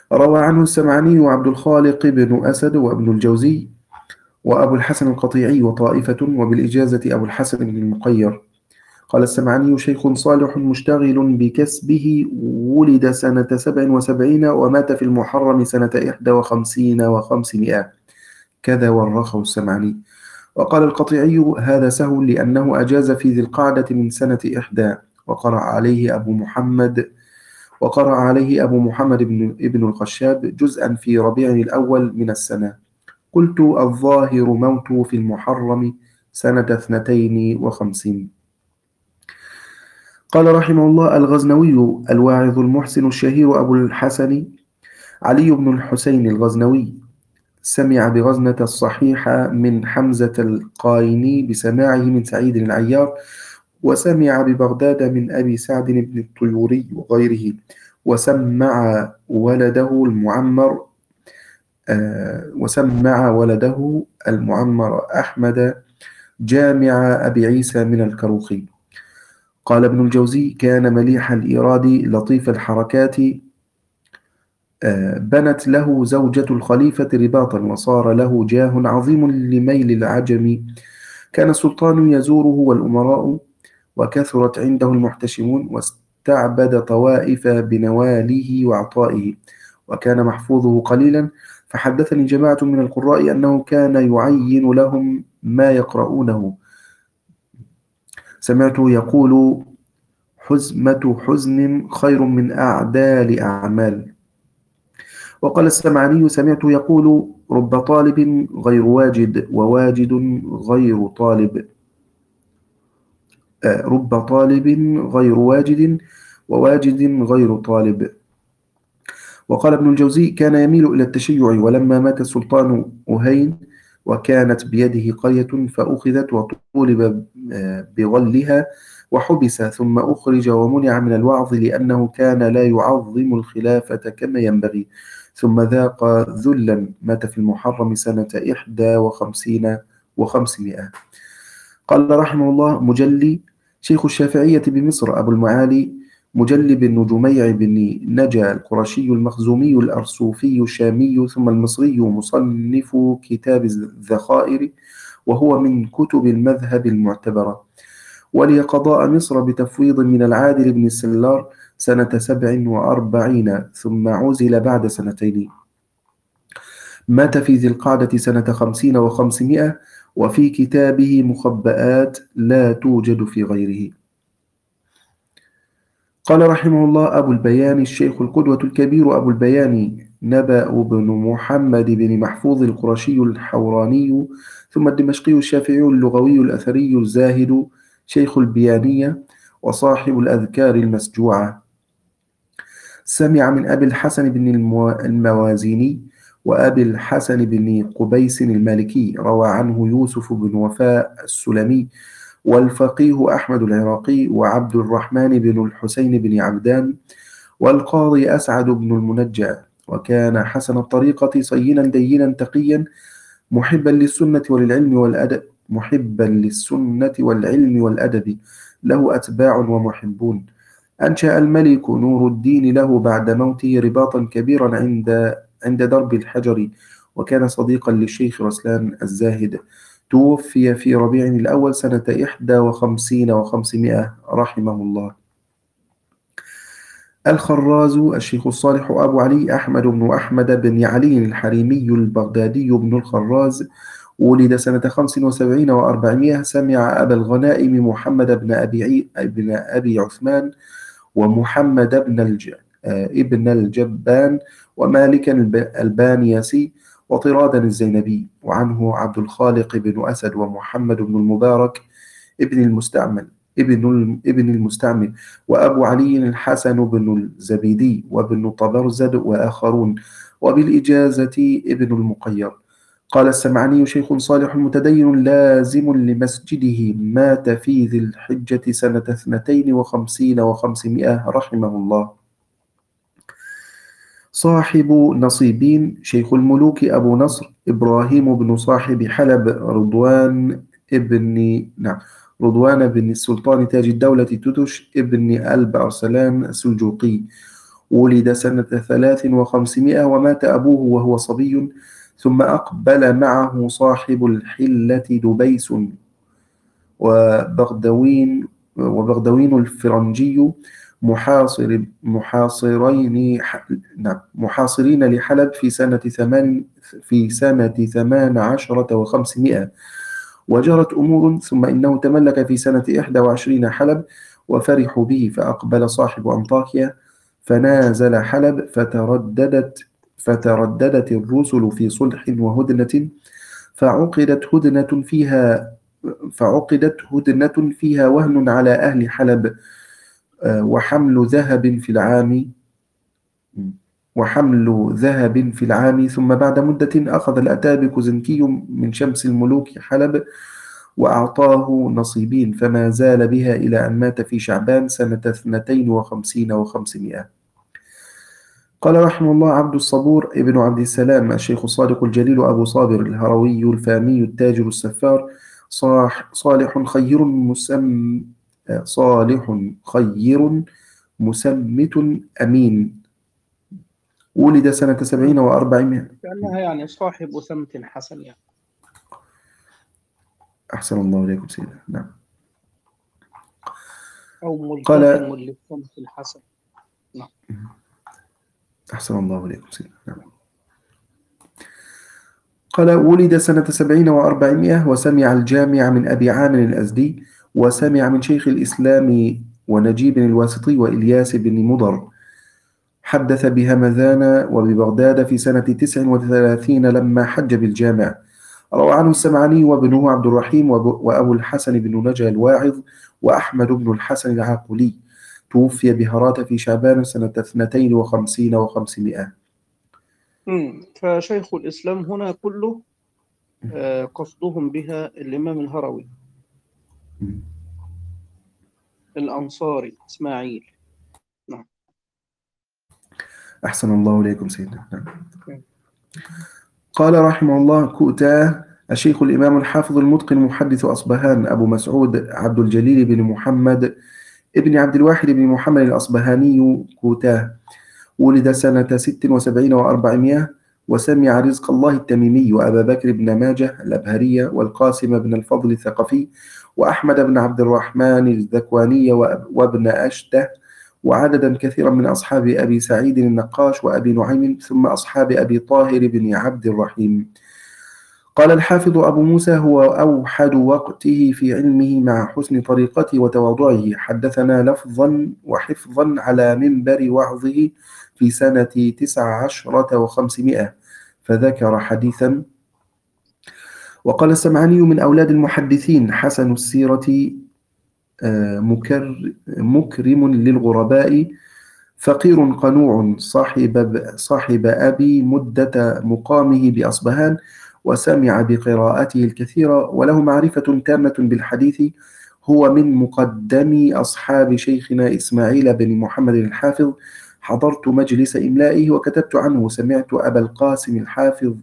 روى عنه السمعاني وعبد الخالق بن أسد وابن الجوزي وأبو الحسن القطيعي وطائفة، وبالإجازة أبو الحسن بن المقير. قال السمعاني: شيخ صالح مشتغل بكسبه، ولد سنة سبع وسبعين ومات في المحرم سنة إحدى وخمسين وخمسمائة، كذا ورخه السمعاني. وقال القطيعي: هذا سهل لأنه أجاز في ذي القعدة من سنة إحدى. وقرأ عليه أبو محمد وقرأ عليه أبو محمد بن ابن الخشاب جزءا في ربيع الأول من السنة. قلت: الظاهر موت في المحرم سنة اثنتين وخمسين. قال رحمه الله: الغزنوي الواعظ المحسن الشهير أبو الحسن علي بن الحسين الغزنوي سمع بغزنة الصحيحة من حمزة القايني بسماعه من سعيد العيار، وسمع ببغداد من أبي سعد بن الطيوري وغيره، وسمع ولده المعمر آه وسمع ولده المعمر أحمد جامع أبي عيسى من الكروخي. قال ابن الجوزي: كان مليح الإيراد لطيف الحركات، آه بنت له زوجة الخليفة رباطا، وصار له جاه عظيم لميل العجم. كان السلطان يزوره والأمراء، وكثرت عنده المحتشمون، واستعبد طوائف بنواله وعطائه، وكان محفوظه قليلا. فحدثني جماعة من القراء أنه كان يعين لهم ما يقرؤونه. سمعته يقول: حزمة حزن خير من أعدال أعمال. وقال السمعاني: سمعته يقول: رب طالب غير واجد، وواجد غير طالب آه رب طالب غير واجد، وواجد غير طالب. وقال ابن الجوزي: كان يميل إلى التشيع، ولما مات السلطان أهين وكانت بيده قرية فأخذت وطولب بغلها وحبس، ثم أخرج ومنع من الوعظ لأنه كان لا يعظم الخلافة كما ينبغي، ثم ذاق ذلا. مات في المحرم سنة إحدى وخمسين وخمسمائة. قال رحمه الله: مجلي شيخ الشافعية بمصر أبو المعالي مجلي بن جميع بن نجا القرشي المخزومي الأرسوفي الشامي ثم المصري، مصنف كتاب الذخائر، وهو من كتب المذهب المعتبرة. ولي قضاء مصر بتفويض من العادل بن السلار سنة سبع وأربعين، ثم عزل بعد سنتين. مات في ذي القعدة سنة خمسين وخمسمائة، وفي كتابه مخبآت لا توجد في غيره. قال رحمه الله: أبو البيان الشيخ القدوة الكبير أبو البيان نبأ بن محمد بن محفوظ القرشي الحوراني، ثم الدمشقي الشافعي اللغوي الأثري الزاهد، شيخ البيانية وصاحب الأذكار المسجوعة. سمع من أبي الحسن بن الموازيني وأبي الحسن بن قبيس المالكي. روى عنه يوسف بن وفاء السلمي، والفقيه أحمد العراقي، وعبد الرحمن بن الحسين بن عبدان، والقاضي أسعد بن المنجى. وكان حسن الطريقة صينا دينا تقيا، محبا للسنة وللعلم والأدب محبا للسنة والعلم والأدب له أتباع ومحبون. أنشأ الملك نور الدين له بعد موته رباطا كبيرا عند عند درب الحجر، وكان صديقا للشيخ رسلان الزاهد. توفي في ربيع الأول سنة إحدى وخمسين وخمسمائة رحمه الله. الخراز الشيخ الصالح أبو علي أحمد بن أحمد بن علي الحريمي البغدادي بن الخراز، ولد سنة خمس وسبعين وأربعمائة. سمع أبا الغنائم محمد بن أبي عي... بن أبي عثمان، ومحمد بن الج... ابن الجبان، ومالكا البانيسي، وطرادا الزينبي. وعنه عبد الخالق بن أسد، ومحمد بن المبارك ابن المستعمل ابن ابن المستعمل وأبو علي الحسن بن الزبيدي، وابن طبرزد، وآخرون، وبالإجازة ابن المقير. قال السمعاني: شيخ صالح متدين لازم لمسجده، مات في ذي الحجة سنة اثنتين وخمسين وخمسمائة رحمه الله. صاحب نصيبين شيخ الملوك أبو نصر إبراهيم بن صاحب حلب رضوان ابن نعم رضوان بن السلطان تاج الدولة تتش ابن ألب أرسلان السلجوقي، ولد سنة ثلاث وخمسمائة ومات أبوه وهو صبي، ثم أقبل معه صاحب الحلة دبيس وبغدوين وبغدوين الفرنجي محاصر محاصرين نعم محاصرين لحلب في سنة ثمان في سنة ثمان عشرة وخمسمائة، وجرت أمور، ثم إنه تملك في سنة إحدى وعشرين حلب، وفرحوا به، فأقبل صاحب أنطاكيا فنازل حلب، فترددت فترددت الرسل في صلح وهدنة، فعقدت هدنة فيها فعقدت هدنة فيها وهن على أهل حلب، وحمل ذهب في العام وحمل ذهب في العام ثم بعد مدة أخذ الأتابك زنكي من شمس الملوك حلب وأعطاه نصيبين، فما زال بها إلى أن مات في شعبان سنة اثنتين وخمسين وخمسمائة. قال رحمه الله: عبد الصبور ابن عبد السلام الشيخ الصادق الجليل أبو صابر الهروي الفامي التاجر السفار صالح خير مسم صالح خير مسمت أمين، ولد سنة سبعين وأربعمائة. كأنها يعني صاحب سمت حسن يعني. أحسن الله إليكم سيدنا. نعم. أو ملتزم قال للسمت الحسن. نعم. أحسن الله إليكم سيدنا. نعم. قال: ولد سنة سبعين وأربعمائة، وسمع الجامع من أبي عامر الأزدي، وسمع من شيخ الإسلام ونجيب الواسطي وإلياس بن مضر، حدث بهمذان وببغداد في سنة تسع وثلاثين لما حج بالجامع. روى عنه السمعاني وابنه عبد الرحيم وأبو الحسن بن نجا الواعظ وأحمد بن الحسن العاقلي، توفي بهرات في شعبان سنة اثنتين وخمسين وخمسمائة. فشيخ الإسلام هنا كله آه قصدهم بها الإمام الهروي الأنصاري إسماعيل. نعم. أحسن الله إليكم سيدنا. نعم. قال رحمه الله: كؤتاه الشيخ الإمام الحافظ المتقن محدث أصبهان أبو مسعود عبد الجليل بن محمد ابن عبد الواحد بن محمد الأصبهاني كؤتاه، ولد سنة ست وسبعين وأربعمائة، وسمع رزق الله التميمي وأبا بكر بن ماجه الأبهري والقاسم بن الفضل الثقفي وأحمد بن عبد الرحمن الذكواني وابن أشته، وعددا كثيرا من أصحاب أبي سعيد النقاش وأبي نعيم، ثم أصحاب أبي طاهر بن عبد الرحيم. قال الحافظ أبو موسى: هو أوحد وقته في علمه مع حسن طريقته وتواضعه، حدثنا لفظا وحفظا على منبر وعظه في سنة تسع عشرة وخمسمائة، فذكر حديثا. وقال السمعاني: من أولاد المحدثين، حسن السيرة، مكر مكرم للغرباء، فقير قنوع، صاحب صاحب أبي مدة مقامه بأصبهان، وسمع بقراءته الكثيرة، وله معرفة تامة بالحديث. هو من مقدم أصحاب شيخنا إسماعيل بن محمد الحافظ، حضرت مجلس إملائه وكتبت عنه. سمعت أبا القاسم الحافظ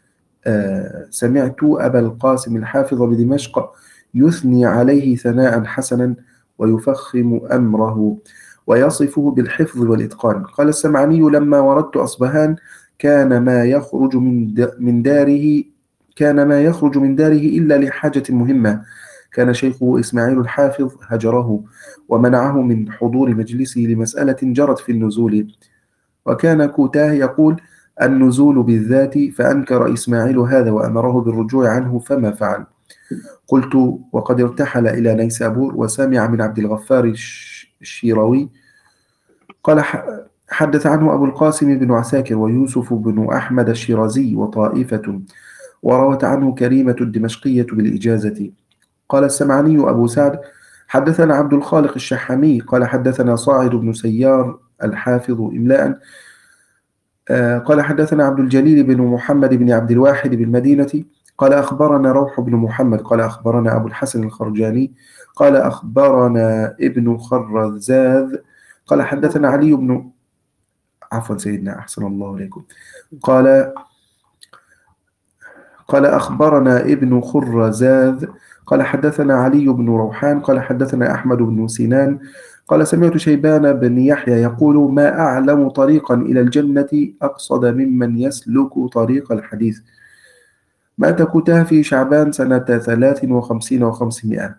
آه سمعت أبا القاسم الحافظ بدمشق يثني عليه ثناء حسنا، ويفخم أمره، ويصفه بالحفظ والإتقان. قال السمعاني: لما وردت أصبهان كان ما يخرج من من داره كان ما يخرج من داره إلا لحاجة مهمة. كان شيخه إسماعيل الحافظ هجره ومنعه من حضور مجلسه لمسألة جرت في النزول، وكان كؤتاه يقول: النزول بالذات، فأنكر إسماعيل هذا وأمره بالرجوع عنه فما فعل. قلت: وقد ارتحل إلى نيسابور وسمع من عبد الغفار الشيروي. قال: حدث عنه أبو القاسم بن عساكر ويوسف بن أحمد الشيرازي وطائفة، وروت عنه كريمة الدمشقية بالإجازة. قال السمعاني أبو سعد: حدثنا عبد الخالق الشحامي قال حدثنا صاعد بن سيار الحافظ إملاء قال حدثنا عبد الجليل بن محمد بن عبد الواحد بالمدينة قال أخبرنا روح بن محمد قال أخبرنا أبو الحسن الخرجاني قال أخبرنا ابن خرزاذ قال حدثنا علي بن عفوا سيدنا أحسن الله عليكم قال قال أخبرنا ابن خرزاذ قال حدثنا علي بن روحان قال حدثنا أحمد بن سنان قال سمعت شيبان بن يحيى يقول ما أعلم طريقا إلى الجنة أقصد ممن يسلك طريق الحديث. مات كتاه في شعبان سنة ثلاث وخمسين وخمسمائة،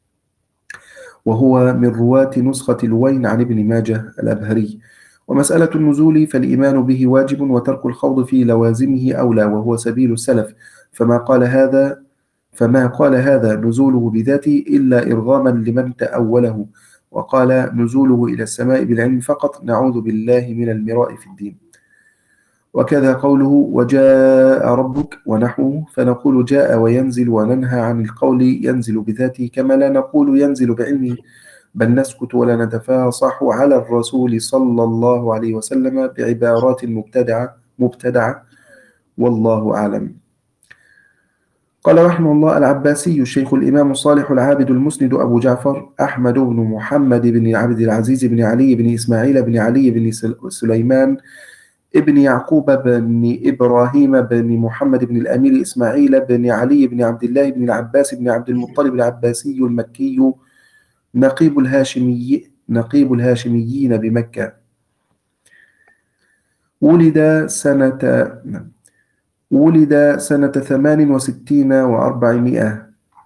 وهو من رواة نسخة الوين عن ابن ماجه الأبهري. ومسألة النزول فالإيمان به واجب، وترك الخوض في لوازمه أولى، وهو سبيل السلف. فما قال هذا فما قال هذا نزوله بذاته إلا إرغاما لمن تأوله، وقال نزوله إلى السماء بالعلم فقط، نعوذ بالله من المراء في الدين. وكذا قوله وجاء ربك ونحوه، فنقول جاء وينزل، وننهى عن القول ينزل بذاته، كما لا نقول ينزل بعلمه، بل نسكت ولا نتفاصح على الرسول صلى الله عليه وسلم بعبارات مبتدعة مبتدعة والله أعلم. قال رحمه الله العباسي الشيخ الإمام الصالح العابد المسند أبو جعفر أحمد بن محمد بن عبد العزيز بن علي بن إسماعيل بن علي بن سليمان ابن يعقوب بن إبراهيم بن محمد بن الأمير إسماعيل بن علي بن عبد الله بن العباس بن عبد المطلب العباسي المكي، نقيب الهاشمي نقيب الهاشميين بمكة. ولد سنة ولد سنة ثمان وستين وأربعمائة،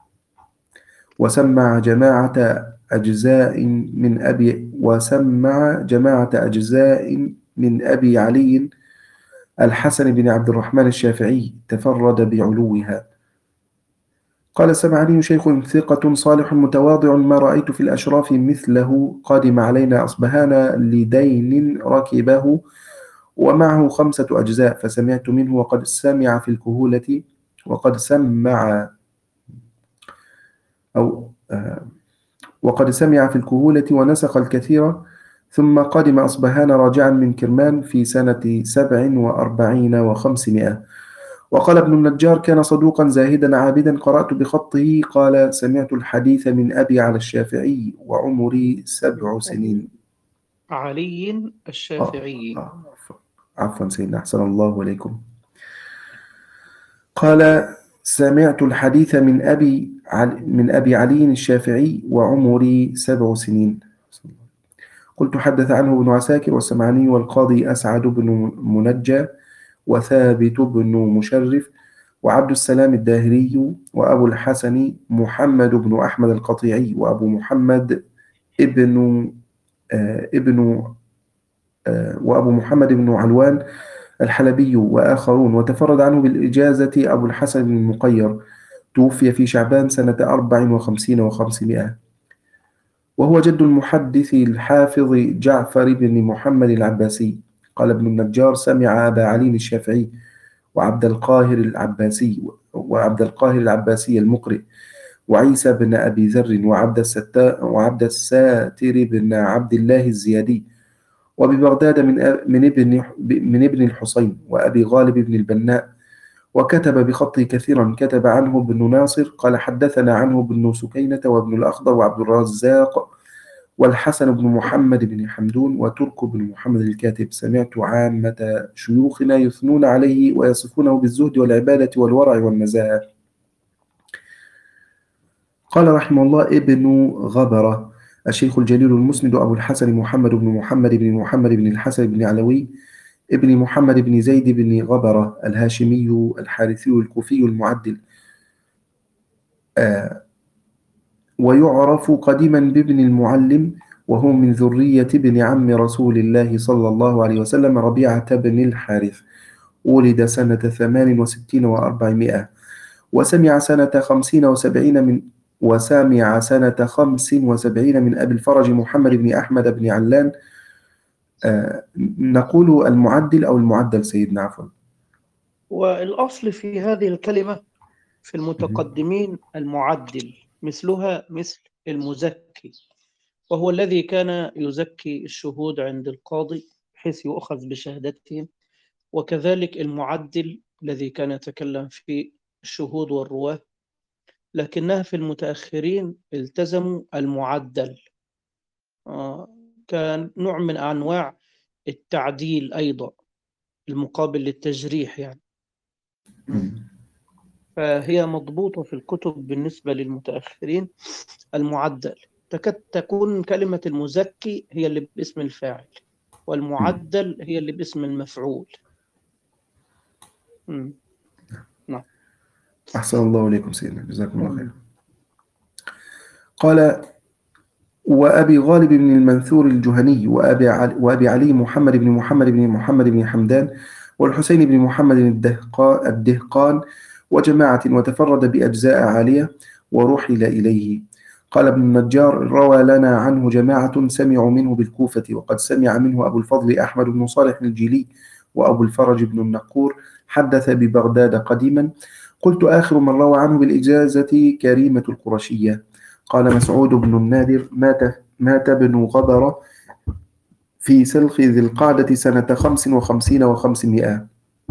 وسمع جماعة أجزاء من أبي وسمع جماعة أجزاء من أبي علي الحسن بن عبد الرحمن الشافعي، تفرد بعلوها. قال سمعني شيخ ثقة صالح متواضع، ما رأيت في الأشراف مثله، قادم علينا أصبهان لدين ركبه ومعه خمسة أجزاء، فسمعت منه وقد سمع في الكهولة وقد سمع أو آه وقد سمع في الكهولة ونسخ الكثير، ثم قدم أصبهان راجعا من كرمان في سنة سبع وأربعين وخمسمائة. وقال ابن النجار كان صدوقا زاهدا عابدا، قرأت بخطه، قال سمعت الحديث من أبي على الشافعي وعمري سبع سنين. علي الشافعي. آه آه عفوا سيدنا، أحسن الله عليكم. قال سمعت الحديث من أبي من أبي علي الشافعي وعمري سبع سنين. قلت حدث عنه ابن عساكر والسمعاني والقاضي أسعد بن منجى وثابت بن مشرف وعبد السلام الداهري وأبو الحسن محمد بن أحمد القطيعي وأبو محمد ابن آه ابن آه وأبو محمد بن علوان الحلبي وآخرون. وتفرد عنه بالإجازة أبو الحسن بن المقير، توفي في شعبان سنة أربع وخمسين وخمسمائة، وهو جد المحدث الحافظ جعفر بن محمد العباسي. قال ابن النجار سمع أبا علي الشافعي وعبد القاهر العباسي وعبد القاهر العباسي المقرئ وعيسى بن أبي ذر وعبد الستار وعبد الساتر بن عبد الله الزيادي، وببغداد من من ابن من ابن الحسين وأبي غالب بن البناء، وكتب بخطه كثيرا. كتب عنه ابن ناصر قال حدثنا عنه ابن سكينة وابن الأخضر وعبد الرزاق والحسن بن محمد بن حمدون وترك بن محمد الكاتب. سمعت عامة شيوخنا يثنون عليه ويصفونه بالزهد والعبادة والورع والنزاهة. قال رحمه الله ابن غبرة الشيخ الجليل المسند أبو الحسن محمد بن محمد بن محمد بن الحسن بن علوي ابن محمد بن زيد بن غبرة الهاشمي الحارثي الكوفي المعدل، آه ويعرف قديما بابن المعلم، وهو من ذرية ابن عم رسول الله صلى الله عليه وسلم ربيعة بن الحارث. ولد سنة ثمان وستين وأربعمائة، وسمع سنة خمسين وسبعين من وسامع سنة خمس وسبعين من أبي الفرج محمد بن أحمد بن علان. آه نقول المعدل أو المعدل سيدنا عفوا. والأصل في هذه الكلمة في المتقدمين المعدل، مثلها مثل المزكي، وهو الذي كان يزكي الشهود عند القاضي بحيث يؤخذ بشهادتهم، وكذلك المعدل الذي كان يتكلم في الشهود والرواة، لكنها في المتأخرين التزموا المعدل آه كان نوع من أنواع التعديل أيضا، المقابل للتجريح يعني. فهي مضبوطة في الكتب بالنسبة للمتأخرين المعدل. تكاد تكون كلمة المزكي هي اللي باسم الفاعل، والمعدل هي اللي باسم المفعول. مم. نعم. أحسن الله إليكم سيدنا، جزاكم الله خير. مم. قال: وأبي غالب بن المنثور الجهني، وأبي علي, وأبي علي محمد بن محمد بن محمد بن حمدان، والحسين بن محمد الدهقا- الدهقان، وجماعة، وتفرد بأجزاء عالية ورحل إليه. قال ابن النجار: روى لنا عنه جماعة سمعوا منه بالكوفة، وقد سمع منه أبو الفضل أحمد بن صالح الجيلي، وأبو الفرج بن النقور حدث ببغداد قديما. قلت: آخر من روى عنه بالإجازة كريمة القرشية. قال مسعود بن النادر: مات مات ابن غبر في سلخ ذي القعدة سنة خمس وخمسين وخمسمائة.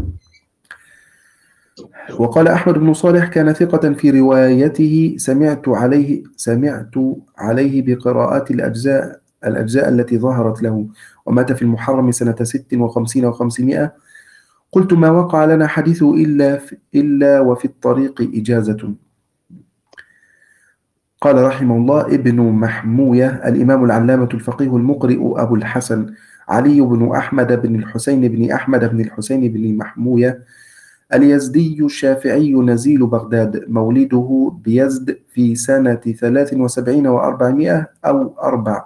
وقال أحمد بن صالح: كان ثقة في روايته، سمعت عليه سمعت عليه بقراءات الأجزاء الأجزاء التي ظهرت له، ومات في المحرم سنة ست وخمسين وخمسمائة. قلت: ما وقع لنا حديثه إلا إلا وفي الطريق إجازة. قال رحمه الله: ابن محموية الإمام العلامة الفقيه المقرئ أبو الحسن علي بن أحمد بن الحسين بن أحمد بن الحسين بن محموية اليزدي الشافعي نزيل بغداد، مولده بيزد في سنة ثلاث وسبعين وأربعمائة أو أربع.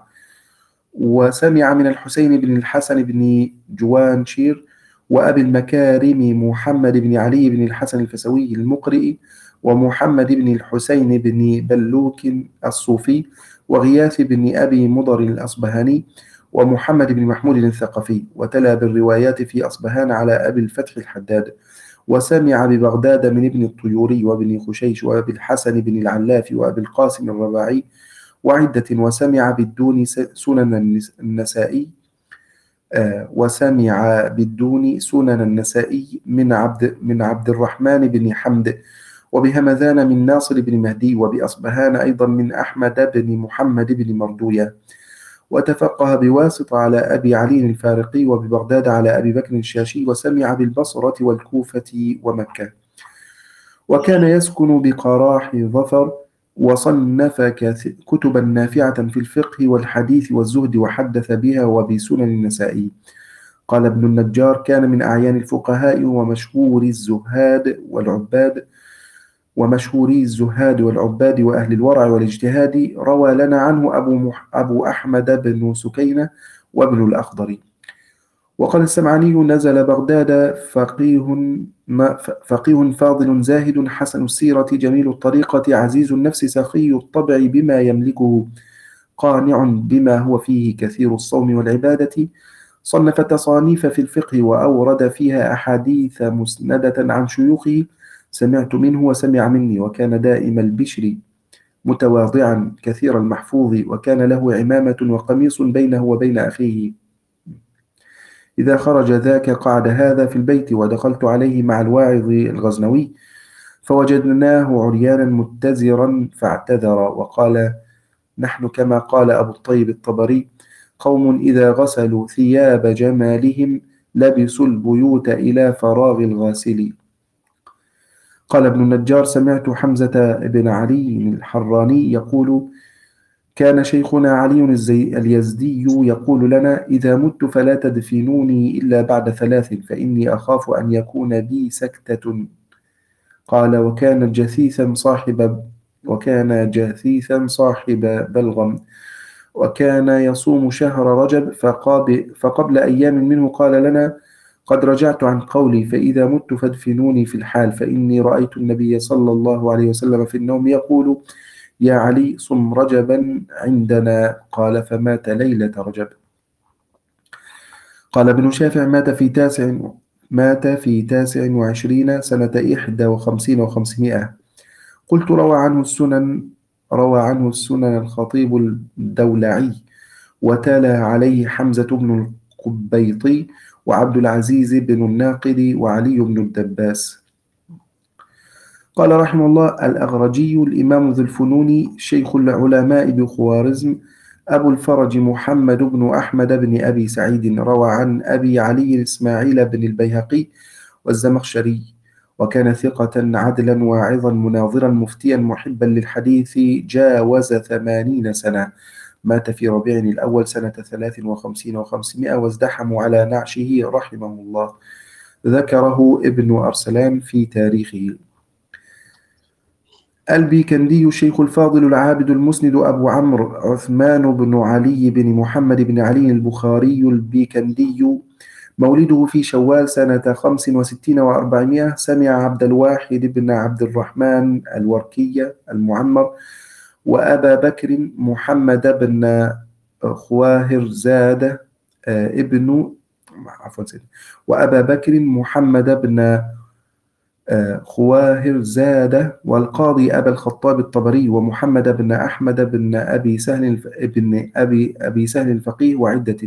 وسمع من الحسين بن الحسن بن جوانشير وأبي المكارم محمد بن علي بن الحسن الفسوي المقرئ، ومحمد بن الحسين بن بلوك الصوفي، وغياث بن أبي مضر الأصبهاني، ومحمد بن محمود الثقفي. وتلا بالروايات في أصبهان على أبي الفتح الحداد. وسمع ببغداد من ابن الطيوري وابن خشيش وأبي الحسن بن العلاف وأبي القاسم الرباعي وعدة. وسمع بالدون سنن النسائي آه وسمع بالدون سنن النسائي من عبد من عبد الرحمن بن حمد، وبهمذان من ناصر بن مهدي، وبأصبهان أيضا من أحمد بن محمد بن مردوية. وتفقه بواسطة على أبي علي الفارقي، وببغداد على أبي بكر الشاشي. وسمع بالبصرة والكوفة ومكة. وكان يسكن بقراح ظفر، وصنف كتبا نافعة في الفقه والحديث والزهد، وحدث بها وبسنن النسائي. قال ابن النجار: كان من أعيان الفقهاء ومشهور الزهاد والعباد ومشهوري الزهاد والعباد وأهل الورع والاجتهاد. روى لنا عنه أبو, مح أبو أحمد بن سكينة وابن الأخضر. وقال السمعاني: نزل بغداد فقيه فقيه فاضل زاهد حسن السيرة جميل الطريقة عزيز النفس سخي الطبع بما يملكه قانع بما هو فيه كثير الصوم والعبادة. صنف تصانيف في الفقه، وأورد فيها أحاديث مسندة عن شيوخه، سمعت منه وسمع مني. وكان دائم البشر متواضعا كثير المحفوظ، وكان له عمامة وقميص بينه وبين أخيه. إذا خرج ذاك قعد هذا في البيت. ودخلت عليه مع الواعظ الغزنوي فوجدناه عريانا متزرا فاعتذر، وقال: نحن كما قال أبو الطيب الطبري: قوم إذا غسلوا ثياب جمالهم لبسوا البيوت إلى فراغ الغاسل. قال ابن النجار: سمعت حمزة بن علي الحراني يقول: كان شيخنا علي اليزدي يقول لنا: إذا مت فلا تدفنوني إلا بعد ثلاث، فإني أخاف أن يكون بي سكتة. قال: وكان جثيثا صاحب وكان جثيثا صاحب بلغم، وكان يصوم شهر رجب، فقبل أيام منه قال لنا: قد رجعت عن قولي، فإذا مت فادفنوني في الحال، فإني رأيت النبي صلى الله عليه وسلم في النوم يقول: يا علي صم رجبا عندنا. قال: فمات ليلة رجب. قال ابن شافع: مات في تاسع مات في تاسع وعشرين سنة إحدى وخمسين وخمسمائة. قلت: روى عنه السنن روى عنه السنن الخطيب الدولعي، وتلا عليه حمزة بن القبيطي وعبد العزيز بن الناقد وعلي بن الدباس. قال رحمه الله: الأغرجي الإمام ذو الفنون شيخ العلماء بخوارزم، أبو الفرج محمد بن أحمد بن أبي سعيد، روى عن أبي علي إسماعيل بن البيهقي والزمخشري، وكان ثقة عدلا واعظا مناظرا مفتيا محبا للحديث، جاوز ثمانين سنة. مات في ربيع الأول سنة ثلاث وخمسين وخمسمائة، وازدحموا على نعشه رحمه الله. ذكره ابن أرسلان في تاريخه. البيكندي الشيخ الفاضل العابد المسند أبو عمرو عثمان بن علي بن محمد بن علي البخاري البيكندي، مولده في شوال سنة خمس وستين وأربعمائة. سمع عبد الواحد بن عبد الرحمن الوركي المعمر وأبا بكر محمد بن خواهرزاد آه، ابن عفوا وأبا بكر محمد بن آه، خواهرزاد، والقاضي أبا الخطاب الطبري، ومحمد بن أحمد بن أبي سهل الف... بن أبي أبي سهل الفقيه، وعدة.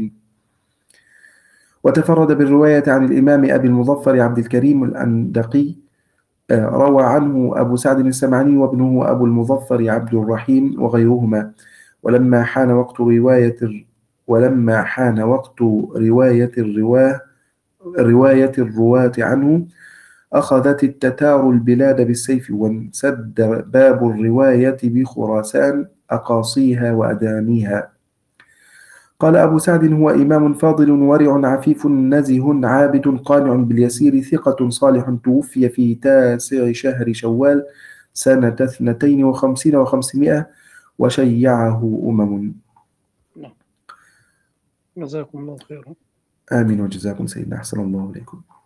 وتفرد بالرواية عن الإمام أبي المظفر عبد الكريم الأندقي. آه، روى عنه أبو سعد السمعاني وابنه أبو المظفر عبد الرحيم وغيرهما. ولما حان وقت رواية الر... ولما حان وقت رواية الرواه رواية الرواة عنه، أخذت التتار البلاد بالسيف، وانسد باب الرواية بخراسان أقاصيها وأدانيها. قال أبو سعد: هو إمام فاضل ورع عفيف نزه عابد قانع باليسير ثقة صالح، توفي في تاسع شهر شوال سنة اثنتين وخمسين وخمسمائة، وشيعه أمم. نعم. جزاكم الله خيرا. آمين وجزاكم سيدنا، أحسن الله إليكم.